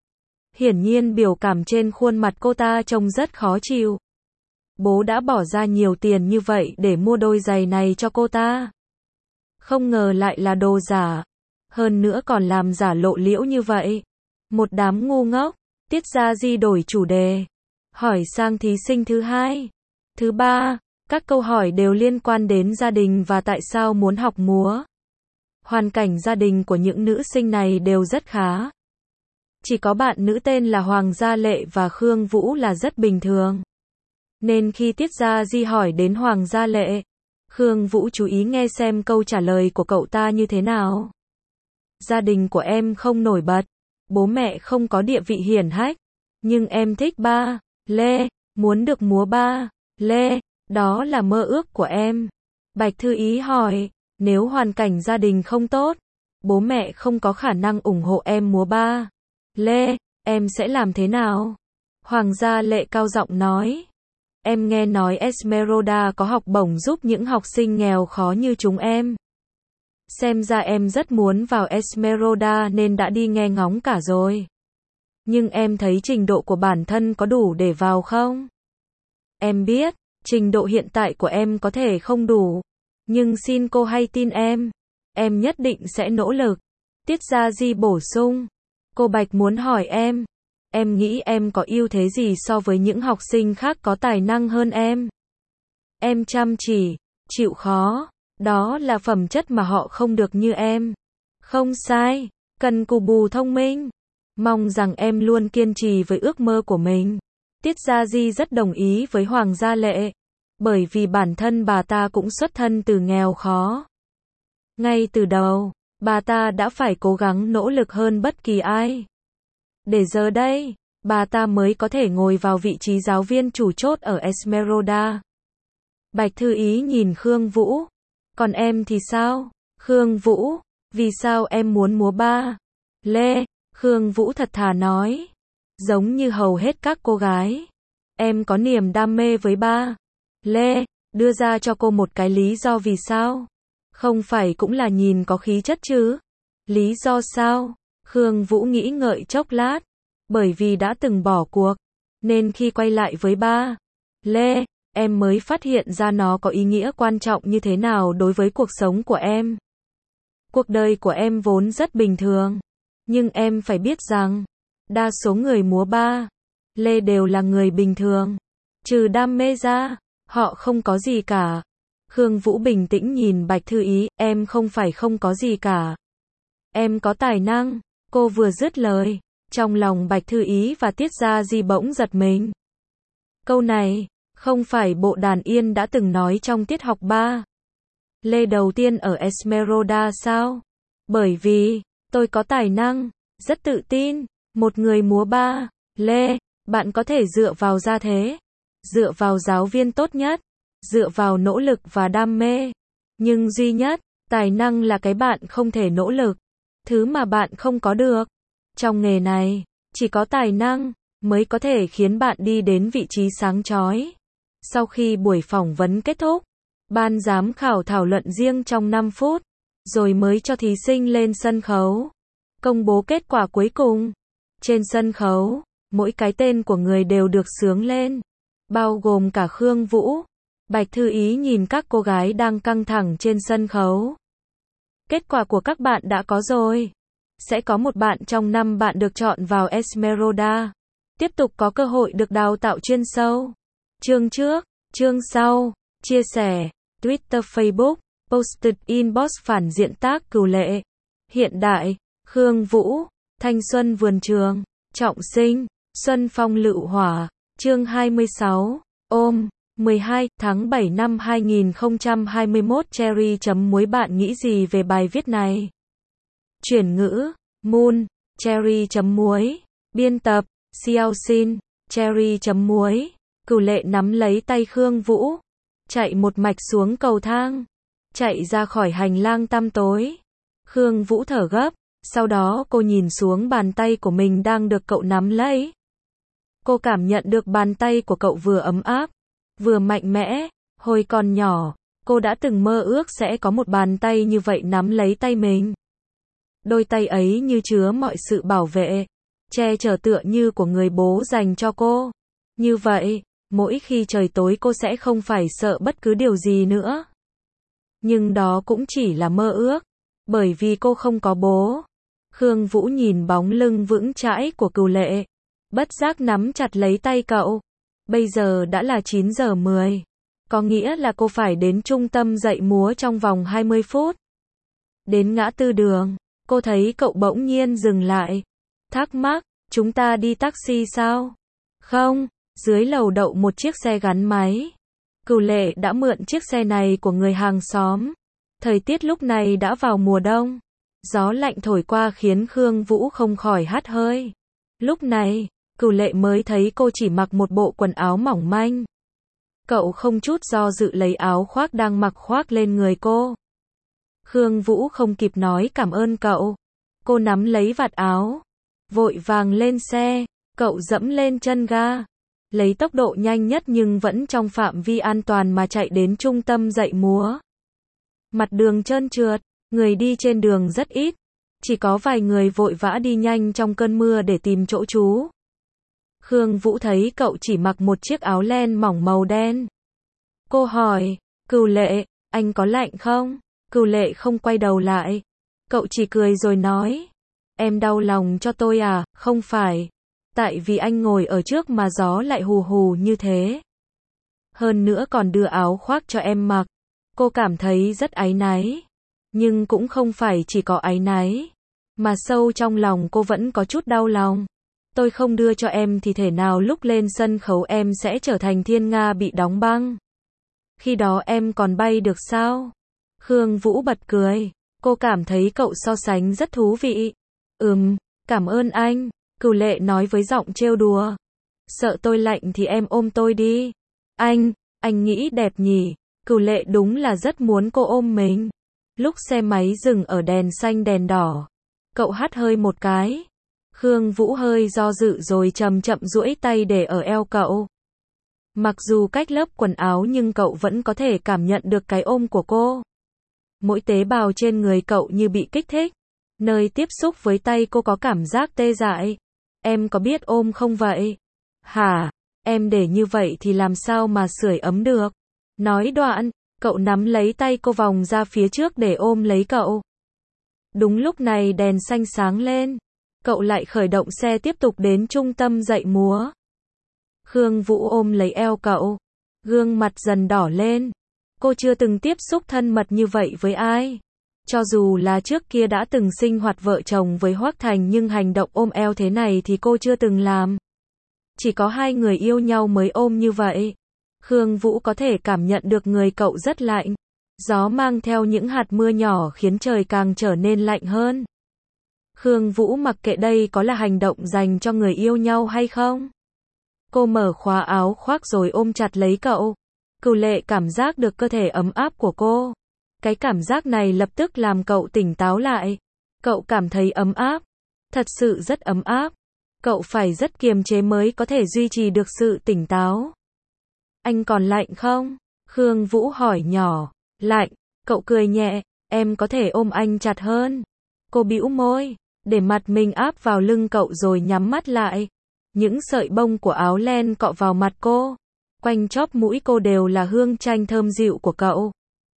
Hiển nhiên biểu cảm trên khuôn mặt cô ta trông rất khó chịu. Bố đã bỏ ra nhiều tiền như vậy để mua đôi giày này cho cô ta. Không ngờ lại là đồ giả. Hơn nữa còn làm giả lộ liễu như vậy. Một đám ngu ngốc. Tiết Gia Di đổi chủ đề. Hỏi sang thí sinh thứ hai. Thứ ba, các câu hỏi đều liên quan đến gia đình và tại sao muốn học múa. Hoàn cảnh gia đình của những nữ sinh này đều rất khá. Chỉ có bạn nữ tên là Hoàng Gia Lệ và Khương Vũ là rất bình thường. Nên khi Tiết Gia Di hỏi đến Hoàng Gia Lệ, Khương Vũ chú ý nghe xem câu trả lời của cậu ta như thế nào. Gia đình của em không nổi bật. Bố mẹ không có địa vị hiển hách. Nhưng em thích ba lê, muốn được múa ba lê, đó là mơ ước của em. Bạch Thư Ý hỏi, nếu hoàn cảnh gia đình không tốt, bố mẹ không có khả năng ủng hộ em múa ba lê, em sẽ làm thế nào? Hoàng Gia Lệ cao giọng nói, em nghe nói Esmeralda có học bổng giúp những học sinh nghèo khó như chúng em. Xem ra em rất muốn vào Esmeralda nên đã đi nghe ngóng cả rồi. Nhưng em thấy trình độ của bản thân có đủ để vào không? Em biết, trình độ hiện tại của em có thể không đủ. Nhưng xin cô hãy tin em. Em nhất định sẽ nỗ lực. Tiết Gia Di bổ sung. Cô Bạch muốn hỏi em. Em nghĩ em có ưu thế gì so với những học sinh khác có tài năng hơn em? Em chăm chỉ, chịu khó. Đó là phẩm chất mà họ không được như em. Không sai, cần cù bù thông minh. Mong rằng em luôn kiên trì với ước mơ của mình. Tiết Gia Di rất đồng ý với Hoàng Gia Lệ. Bởi vì bản thân bà ta cũng xuất thân từ nghèo khó. Ngay từ đầu, bà ta đã phải cố gắng nỗ lực hơn bất kỳ ai. Để giờ đây, bà ta mới có thể ngồi vào vị trí giáo viên chủ chốt ở Esmeralda. Bạch Thư Ý nhìn Khương Vũ. Còn em thì sao? Khương Vũ, vì sao em muốn múa ba lê? Khương Vũ thật thà nói. Giống như hầu hết các cô gái, em có niềm đam mê với ba lê. Đưa ra cho cô một cái lý do vì sao? Không phải cũng là nhìn có khí chất chứ? Lý do sao? Khương Vũ nghĩ ngợi chốc lát. Bởi vì đã từng bỏ cuộc, nên khi quay lại với ba lê, em mới phát hiện ra nó có ý nghĩa quan trọng như thế nào đối với cuộc sống của em. Cuộc đời của em vốn rất bình thường. Nhưng em phải biết rằng, đa số người múa ba lê đều là người bình thường. Trừ đam mê ra, họ không có gì cả. Khương Vũ bình tĩnh nhìn Bạch Thư Ý, em không phải không có gì cả. Em có tài năng. Cô vừa dứt lời, trong lòng Bạch Thư Ý và Tiết Gia Di bỗng giật mình. Câu này, không phải Bộ Đàn Yên đã từng nói trong tiết học ba lê đầu tiên ở Esmeralda sao? Bởi vì, tôi có tài năng, rất tự tin, một người múa ba lê, bạn có thể dựa vào gia thế, dựa vào giáo viên tốt nhất, dựa vào nỗ lực và đam mê. Nhưng duy nhất, tài năng là cái bạn không thể nỗ lực, thứ mà bạn không có được. Trong nghề này, chỉ có tài năng mới có thể khiến bạn đi đến vị trí sáng chói. Sau khi buổi phỏng vấn kết thúc, ban giám khảo thảo luận riêng trong năm phút, rồi mới cho thí sinh lên sân khấu, công bố kết quả cuối cùng. Trên sân khấu, mỗi cái tên của người đều được xướng lên, bao gồm cả Khương Vũ. Bạch Thư Ý nhìn các cô gái đang căng thẳng trên sân khấu. Kết quả của các bạn đã có rồi. Sẽ có một bạn trong năm bạn được chọn vào Esmeralda. Tiếp tục có cơ hội được đào tạo chuyên sâu. Chương trước, chương sau, chia sẻ, Twitter Facebook, posted inbox phản diện tác Cửu Lệ. Hiện đại, Khương Vũ, thanh xuân vườn trường, trọng sinh, xuân phong lựu hỏa, chương hai mươi sáu, ôm, mười hai tháng bảy năm hai nghìn không trăm hai mươi mốt Cherry chấm muối bạn nghĩ gì về bài viết này? Chuyển ngữ, Moon, Cherry chấm muối, biên tập, Xiao Xin, Cherry chấm muối, Cửu Lệ nắm lấy tay Khương Vũ, chạy một mạch xuống cầu thang, chạy ra khỏi hành lang tăm tối. Khương Vũ thở gấp, sau đó cô nhìn xuống bàn tay của mình đang được cậu nắm lấy. Cô cảm nhận được bàn tay của cậu vừa ấm áp, vừa mạnh mẽ. Hồi còn nhỏ, cô đã từng mơ ước sẽ có một bàn tay như vậy nắm lấy tay mình. Đôi tay ấy như chứa mọi sự bảo vệ, che chở tựa như của người bố dành cho cô. Như vậy, mỗi khi trời tối cô sẽ không phải sợ bất cứ điều gì nữa. Nhưng đó cũng chỉ là mơ ước, bởi vì cô không có bố. Khương Vũ nhìn bóng lưng vững chãi của Cửu Lệ, bất giác nắm chặt lấy tay cậu. Bây giờ đã là chín giờ mười, có nghĩa là cô phải đến trung tâm dạy múa trong vòng hai mươi phút. Đến ngã tư đường, cô thấy cậu bỗng nhiên dừng lại. Thắc mắc, chúng ta đi taxi sao? Không, dưới lầu đậu một chiếc xe gắn máy. Cửu Lệ đã mượn chiếc xe này của người hàng xóm. Thời tiết lúc này đã vào mùa đông. Gió lạnh thổi qua khiến Khương Vũ không khỏi hắt hơi. Lúc này, Cửu Lệ mới thấy cô chỉ mặc một bộ quần áo mỏng manh. Cậu không chút do dự lấy áo khoác đang mặc khoác lên người cô. Khương Vũ không kịp nói cảm ơn cậu. Cô nắm lấy vạt áo, vội vàng lên xe. Cậu dẫm lên chân ga, lấy tốc độ nhanh nhất nhưng vẫn trong phạm vi an toàn mà chạy đến trung tâm dạy múa. Mặt đường trơn trượt, người đi trên đường rất ít, chỉ có vài người vội vã đi nhanh trong cơn mưa để tìm chỗ trú. Khương Vũ thấy cậu chỉ mặc một chiếc áo len mỏng màu đen. Cô hỏi, Cửu Lệ, anh có lạnh không? Cửu Lệ không quay đầu lại. Cậu chỉ cười rồi nói, em đau lòng cho tôi à? Không phải. Tại vì anh ngồi ở trước mà gió lại hù hù như thế. Hơn nữa còn đưa áo khoác cho em mặc. Cô cảm thấy rất áy náy. Nhưng cũng không phải chỉ có áy náy, mà sâu trong lòng cô vẫn có chút đau lòng. Tôi không đưa cho em thì thể nào lúc lên sân khấu em sẽ trở thành thiên nga bị đóng băng. Khi đó em còn bay được sao? Khương Vũ bật cười. Cô cảm thấy cậu so sánh rất thú vị. Ừm, cảm ơn anh. Cửu Lệ nói với giọng trêu đùa. Sợ tôi lạnh thì em ôm tôi đi. Anh, anh nghĩ đẹp nhỉ? Cửu Lệ đúng là rất muốn cô ôm mình. Lúc xe máy dừng ở đèn xanh đèn đỏ, cậu hắt hơi một cái. Khương Vũ hơi do dự rồi chậm chậm duỗi tay để ở eo cậu. Mặc dù cách lớp quần áo nhưng cậu vẫn có thể cảm nhận được cái ôm của cô. Mỗi tế bào trên người cậu như bị kích thích. Nơi tiếp xúc với tay cô có cảm giác tê dại. Em có biết ôm không vậy? Hả? Em để như vậy thì làm sao mà sưởi ấm được? Nói đoạn, cậu nắm lấy tay cô vòng ra phía trước để ôm lấy cậu. Đúng lúc này đèn xanh sáng lên. Cậu lại khởi động xe tiếp tục đến trung tâm dạy múa. Khương Vũ ôm lấy eo cậu. Gương mặt dần đỏ lên. Cô chưa từng tiếp xúc thân mật như vậy với ai. Cho dù là trước kia đã từng sinh hoạt vợ chồng với Hoắc Thành nhưng hành động ôm eo thế này thì cô chưa từng làm. Chỉ có hai người yêu nhau mới ôm như vậy. Khương Vũ có thể cảm nhận được người cậu rất lạnh. Gió mang theo những hạt mưa nhỏ khiến trời càng trở nên lạnh hơn. Khương Vũ mặc kệ đây có là hành động dành cho người yêu nhau hay không. Cô mở khóa áo khoác rồi ôm chặt lấy cậu. Cửu Lệ cảm giác được cơ thể ấm áp của cô. Cái cảm giác này lập tức làm cậu tỉnh táo lại. Cậu cảm thấy ấm áp. Thật sự rất ấm áp. Cậu phải rất kiềm chế mới có thể duy trì được sự tỉnh táo. Anh còn lạnh không? Khương Vũ hỏi nhỏ. Lạnh. Cậu cười nhẹ. Em có thể ôm anh chặt hơn. Cô bĩu môi. để mặt mình áp vào lưng cậu rồi nhắm mắt lại. Những sợi bông của áo len cọ vào mặt cô. Quanh chóp mũi cô đều là hương chanh thơm dịu của cậu.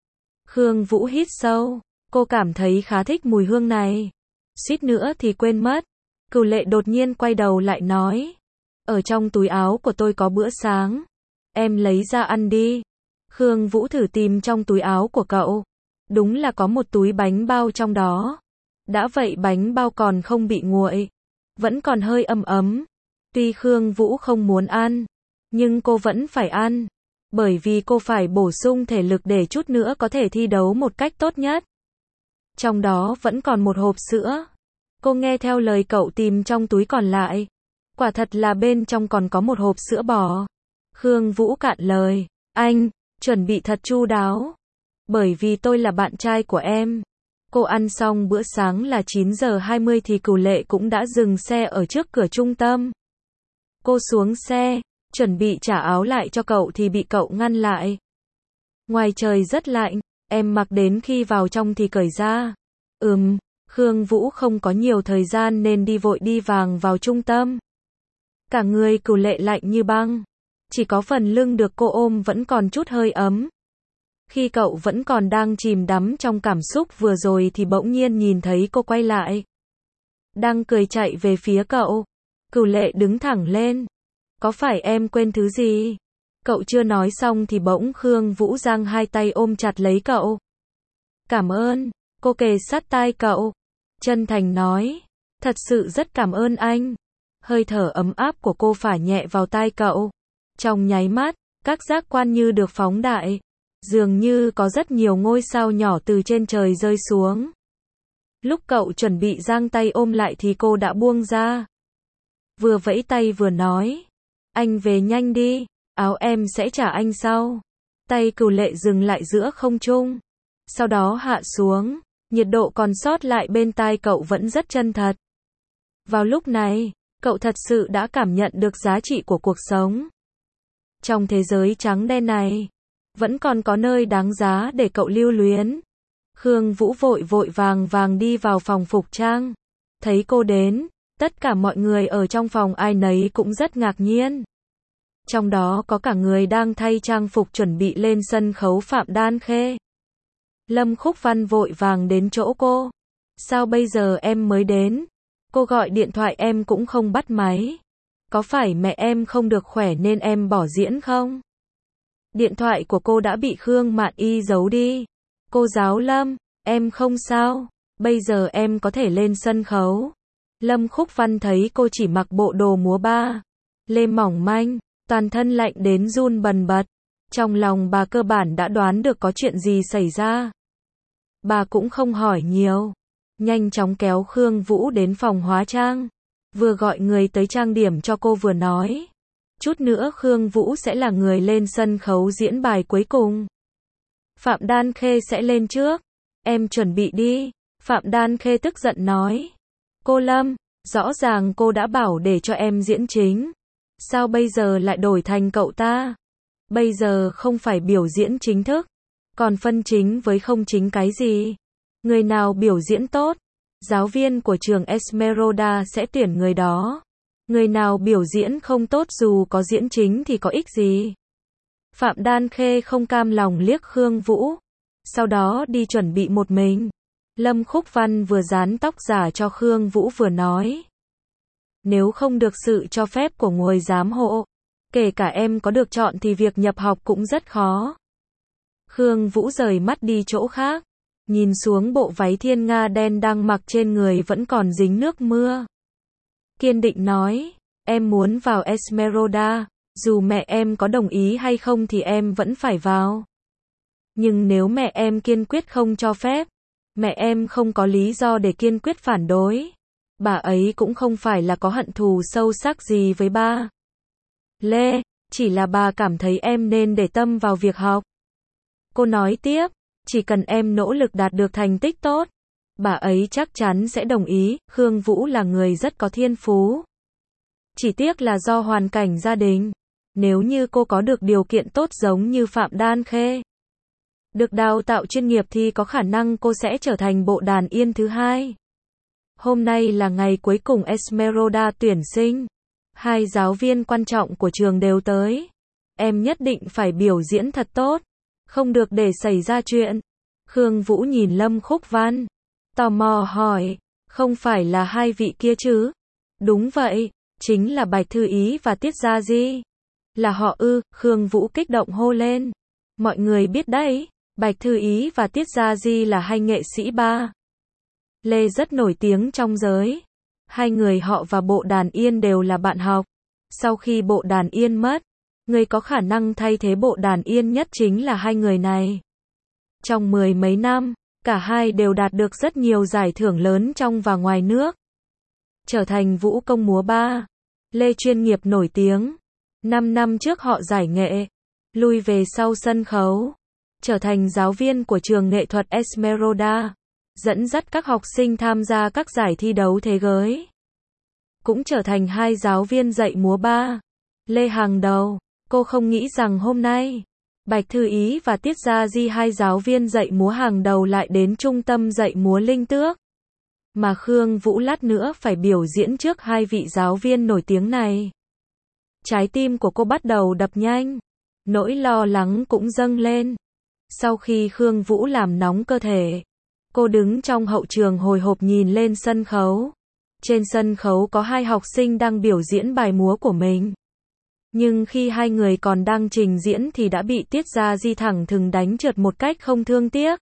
Khương Vũ hít sâu. Cô cảm thấy khá thích mùi hương này. Suýt nữa thì quên mất. Cửu Lệ đột nhiên quay đầu lại nói. Ở trong túi áo của tôi có bữa sáng. Em lấy ra ăn đi. Khương Vũ thử tìm trong túi áo của cậu. Đúng là có một túi bánh bao trong đó. Đã vậy bánh bao còn không bị nguội. Vẫn còn hơi ấm ấm. Tuy Khương Vũ không muốn ăn, nhưng cô vẫn phải ăn. Bởi vì cô phải bổ sung thể lực để chút nữa có thể thi đấu một cách tốt nhất. Trong đó vẫn còn một hộp sữa. Cô nghe theo lời cậu tìm trong túi còn lại. Quả thật là bên trong còn có một hộp sữa bò. Khương Vũ cạn lời. Anh, chuẩn bị thật chu đáo. Bởi vì tôi là bạn trai của em. Cô ăn xong bữa sáng là chín giờ hai mươi thì Cửu Lệ cũng đã dừng xe ở trước cửa trung tâm. Cô xuống xe, chuẩn bị trả áo lại cho cậu thì bị cậu ngăn lại. Ngoài trời rất lạnh, em mặc đến khi vào trong thì cởi ra. Ừm, Khương Vũ không có nhiều thời gian nên đi vội đi vàng vào trung tâm. Cả người Cửu Lệ lạnh như băng. Chỉ có phần lưng được cô ôm vẫn còn chút hơi ấm. Khi cậu vẫn còn đang chìm đắm trong cảm xúc vừa rồi thì bỗng nhiên nhìn thấy cô quay lại. Đang cười chạy về phía cậu. Cửu Lệ đứng thẳng lên. Có phải em quên thứ gì? Cậu chưa nói xong thì bỗng Khương Vũ giang hai tay ôm chặt lấy cậu. Cảm ơn. Cô kề sát tai cậu. Chân thành nói. Thật sự rất cảm ơn anh. Hơi thở ấm áp của cô phả nhẹ vào tai cậu. Trong nháy mắt, các giác quan như được phóng đại. Dường như có rất nhiều ngôi sao nhỏ từ trên trời rơi xuống. Lúc cậu chuẩn bị giang tay ôm lại thì cô đã buông ra. Vừa vẫy tay vừa nói. Anh về nhanh đi, áo em sẽ trả anh sau. Tay Cửu Lệ dừng lại giữa không trung. Sau đó hạ xuống, nhiệt độ còn sót lại bên tai cậu vẫn rất chân thật. Vào lúc này, cậu thật sự đã cảm nhận được giá trị của cuộc sống. Trong thế giới trắng đen này, vẫn còn có nơi đáng giá để cậu lưu luyến. Khương Vũ vội vội vàng vàng đi vào phòng phục trang. Thấy cô đến, tất cả mọi người ở trong phòng ai nấy cũng rất ngạc nhiên. Trong đó có cả người đang thay trang phục chuẩn bị lên sân khấu Phạm Đan Khê. Lâm Khúc Văn vội vàng đến chỗ cô. Sao bây giờ em mới đến? Cô gọi điện thoại em cũng không bắt máy. Có phải mẹ em không được khỏe nên em bỏ diễn không? Điện thoại của cô đã bị Khương Mạn Y giấu đi. Cô giáo Lâm, em không sao. Bây giờ em có thể lên sân khấu. Lâm Khúc Văn thấy cô chỉ mặc bộ đồ múa ba lê mỏng manh, toàn thân lạnh đến run bần bật. Trong lòng bà cơ bản đã đoán được có chuyện gì xảy ra. Bà cũng không hỏi nhiều. Nhanh chóng kéo Khương Vũ đến phòng hóa trang. Vừa gọi người tới trang điểm cho cô vừa nói. Chút nữa Khương Vũ sẽ là người lên sân khấu diễn bài cuối cùng. Phạm Đan Khê sẽ lên trước. Em chuẩn bị đi. Phạm Đan Khê tức giận nói. Cô Lâm, rõ ràng cô đã bảo để cho em diễn chính. Sao bây giờ lại đổi thành cậu ta? Bây giờ không phải biểu diễn chính thức. Còn phân chính với không chính cái gì? Người nào biểu diễn tốt? Giáo viên của trường Esmeralda sẽ tuyển người đó. Người nào biểu diễn không tốt dù có diễn chính thì có ích gì? Phạm Đan Khê không cam lòng liếc Khương Vũ. Sau đó đi chuẩn bị một mình. Lâm Khúc Văn vừa dán tóc giả cho Khương Vũ vừa nói. Nếu không được sự cho phép của ngôi giám hộ, kể cả em có được chọn thì việc nhập học cũng rất khó. Khương Vũ rời mắt đi chỗ khác. Nhìn xuống bộ váy thiên nga đen đang mặc trên người vẫn còn dính nước mưa. Kiên định nói, em muốn vào Esmeralda, dù mẹ em có đồng ý hay không thì em vẫn phải vào. Nhưng nếu mẹ em kiên quyết không cho phép, mẹ em không có lý do để kiên quyết phản đối. Bà ấy cũng không phải là có hận thù sâu sắc gì với ba Lê, chỉ là bà cảm thấy em nên để tâm vào việc học. Cô nói tiếp, chỉ cần em nỗ lực đạt được thành tích tốt, bà ấy chắc chắn sẽ đồng ý. Khương Vũ là người rất có thiên phú. Chỉ tiếc là do hoàn cảnh gia đình. Nếu như cô có được điều kiện tốt giống như Phạm Đan Khê, được đào tạo chuyên nghiệp thì có khả năng cô sẽ trở thành bộ đàn yên thứ hai. Hôm nay là ngày cuối cùng Esmeralda tuyển sinh. Hai giáo viên quan trọng của trường đều tới. Em nhất định phải biểu diễn thật tốt. Không được để xảy ra chuyện. Khương Vũ nhìn Lâm Khúc Văn. Tò mò hỏi. Không phải là hai vị kia chứ? Đúng vậy. Chính là Bạch Thư Ý và Tiết Gia Di. Là họ ư? Khương Vũ kích động hô lên. Mọi người biết đấy. Bạch Thư Ý và Tiết Gia Di là hai nghệ sĩ ba Lê rất nổi tiếng trong giới. Hai người họ và Bộ Đàn Yên đều là bạn học. Sau khi Bộ Đàn Yên mất, người có khả năng thay thế Bộ Đàn Yên nhất chính là hai người này. Trong mười mấy năm, cả hai đều đạt được rất nhiều giải thưởng lớn trong và ngoài nước. Trở thành vũ công múa ba Lê chuyên nghiệp nổi tiếng. Năm năm trước họ giải nghệ, lui về sau sân khấu, trở thành giáo viên của trường nghệ thuật Esmeralda, dẫn dắt các học sinh tham gia các giải thi đấu thế giới. Cũng trở thành hai giáo viên dạy múa ba Lê hàng đầu. Cô không nghĩ rằng hôm nay, Bạch Thư Ý và Tiết Gia Di, hai giáo viên dạy múa hàng đầu, lại đến trung tâm dạy múa Linh Tước. Mà Khương Vũ lát nữa phải biểu diễn trước hai vị giáo viên nổi tiếng này. Trái tim của cô bắt đầu đập nhanh. Nỗi lo lắng cũng dâng lên. Sau khi Khương Vũ làm nóng cơ thể, cô đứng trong hậu trường hồi hộp nhìn lên sân khấu. Trên sân khấu có hai học sinh đang biểu diễn bài múa của mình. Nhưng khi hai người còn đang trình diễn thì đã bị Tiết Gia Di thẳng thừng đánh trượt một cách không thương tiếc.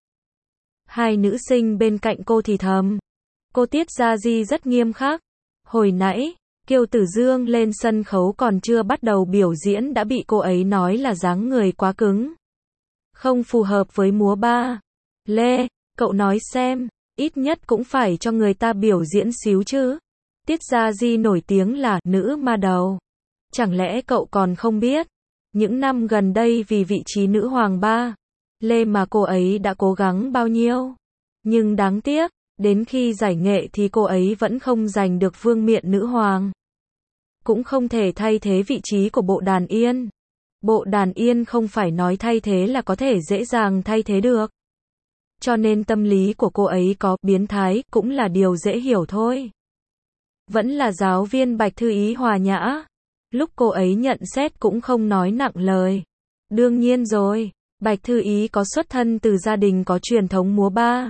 Hai nữ sinh bên cạnh cô thì thầm. Cô Tiết Gia Di rất nghiêm khắc. Hồi nãy, Kiều Tử Dương lên sân khấu còn chưa bắt đầu biểu diễn đã bị cô ấy nói là dáng người quá cứng, không phù hợp với múa ba Lê. Cậu nói xem, ít nhất cũng phải cho người ta biểu diễn xíu chứ. Tiết Gia Di nổi tiếng là nữ ma đầu. Chẳng lẽ cậu còn không biết? Những năm gần đây vì vị trí nữ hoàng ba Lê mà cô ấy đã cố gắng bao nhiêu. Nhưng đáng tiếc, đến khi giải nghệ thì cô ấy vẫn không giành được vương miện nữ hoàng. Cũng không thể thay thế vị trí của Bộ Đàn Yên. Bộ Đàn Yên không phải nói thay thế là có thể dễ dàng thay thế được. Cho nên tâm lý của cô ấy có biến thái cũng là điều dễ hiểu thôi. Vẫn là giáo viên Bạch Thư Ý hòa nhã. Lúc cô ấy nhận xét cũng không nói nặng lời. Đương nhiên rồi, Bạch Thư Ý có xuất thân từ gia đình có truyền thống múa ba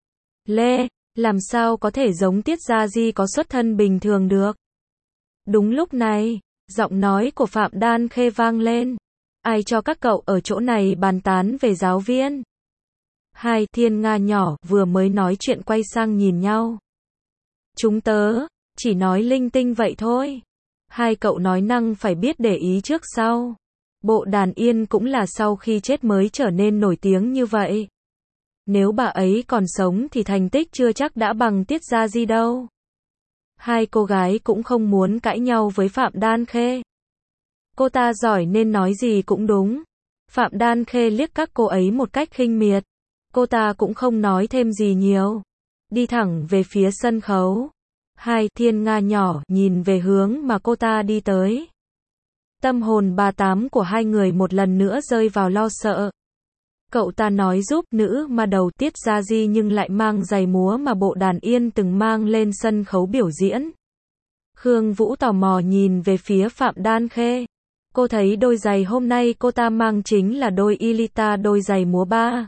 Lê, làm sao có thể giống Tiết Gia Di có xuất thân bình thường được. Đúng lúc này, giọng nói của Phạm Đan Khê vang lên. Ai cho các cậu ở chỗ này bàn tán về giáo viên? Hai thiên nga nhỏ vừa mới nói chuyện quay sang nhìn nhau. Chúng tớ chỉ nói linh tinh vậy thôi. Hai cậu nói năng phải biết để ý trước sau. Bộ Đàn Yên cũng là sau khi chết mới trở nên nổi tiếng như vậy. Nếu bà ấy còn sống thì thành tích chưa chắc đã bằng Tiết Gia Di đâu. Hai cô gái cũng không muốn cãi nhau với Phạm Đan Khê. Cô ta giỏi nên nói gì cũng đúng. Phạm Đan Khê liếc các cô ấy một cách khinh miệt. Cô ta cũng không nói thêm gì nhiều. Đi thẳng về phía sân khấu. Hai thiên nga nhỏ nhìn về hướng mà cô ta đi tới. Tâm hồn bà tám của hai người một lần nữa rơi vào lo sợ. Cậu ta nói giúp nữ ma đầu Tiết Gia Di nhưng lại mang giày múa mà Bộ Đàn Yên từng mang lên sân khấu biểu diễn. Khương Vũ tò mò nhìn về phía Phạm Đan Khê. Cô thấy đôi giày hôm nay cô ta mang chính là đôi Elita, đôi giày múa ba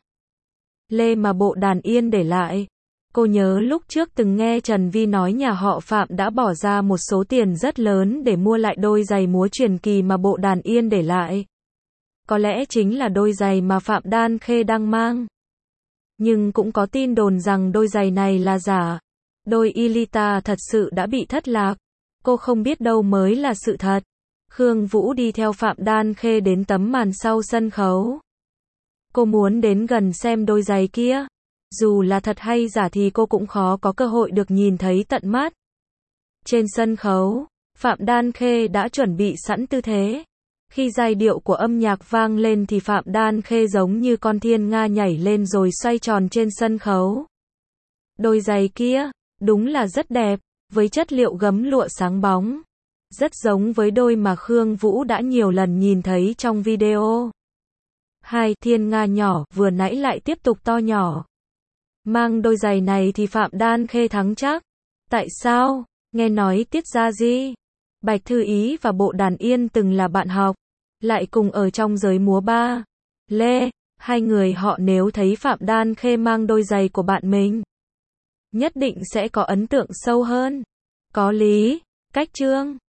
Lê mà Bộ Đàn Yên để lại. Cô nhớ lúc trước từng nghe Trần Vi nói nhà họ Phạm đã bỏ ra một số tiền rất lớn để mua lại đôi giày múa truyền kỳ mà Bộ Đàn Yên để lại. Có lẽ chính là đôi giày mà Phạm Đan Khê đang mang. Nhưng cũng có tin đồn rằng đôi giày này là giả. Đôi Elita thật sự đã bị thất lạc. Cô không biết đâu mới là sự thật. Khương Vũ đi theo Phạm Đan Khê đến tấm màn sau sân khấu. Cô muốn đến gần xem đôi giày kia. Dù là thật hay giả thì cô cũng khó có cơ hội được nhìn thấy tận mắt. Trên sân khấu, Phạm Đan Khê đã chuẩn bị sẵn tư thế. Khi giai điệu của âm nhạc vang lên thì Phạm Đan Khê giống như con thiên nga nhảy lên rồi xoay tròn trên sân khấu. Đôi giày kia, đúng là rất đẹp, với chất liệu gấm lụa sáng bóng. Rất giống với đôi mà Khương Vũ đã nhiều lần nhìn thấy trong video. Hai thiên nga nhỏ vừa nãy lại tiếp tục to nhỏ. Mang đôi giày này thì Phạm Đan Khê thắng chắc. Tại sao? Nghe nói Tiết Gia Di, Bạch Thư Ý và Bộ Đàn Yên từng là bạn học, lại cùng ở trong giới múa ba lê, hai người họ nếu thấy Phạm Đan Khê mang đôi giày của bạn mình, nhất định sẽ có ấn tượng sâu hơn. Có lý, cách Trương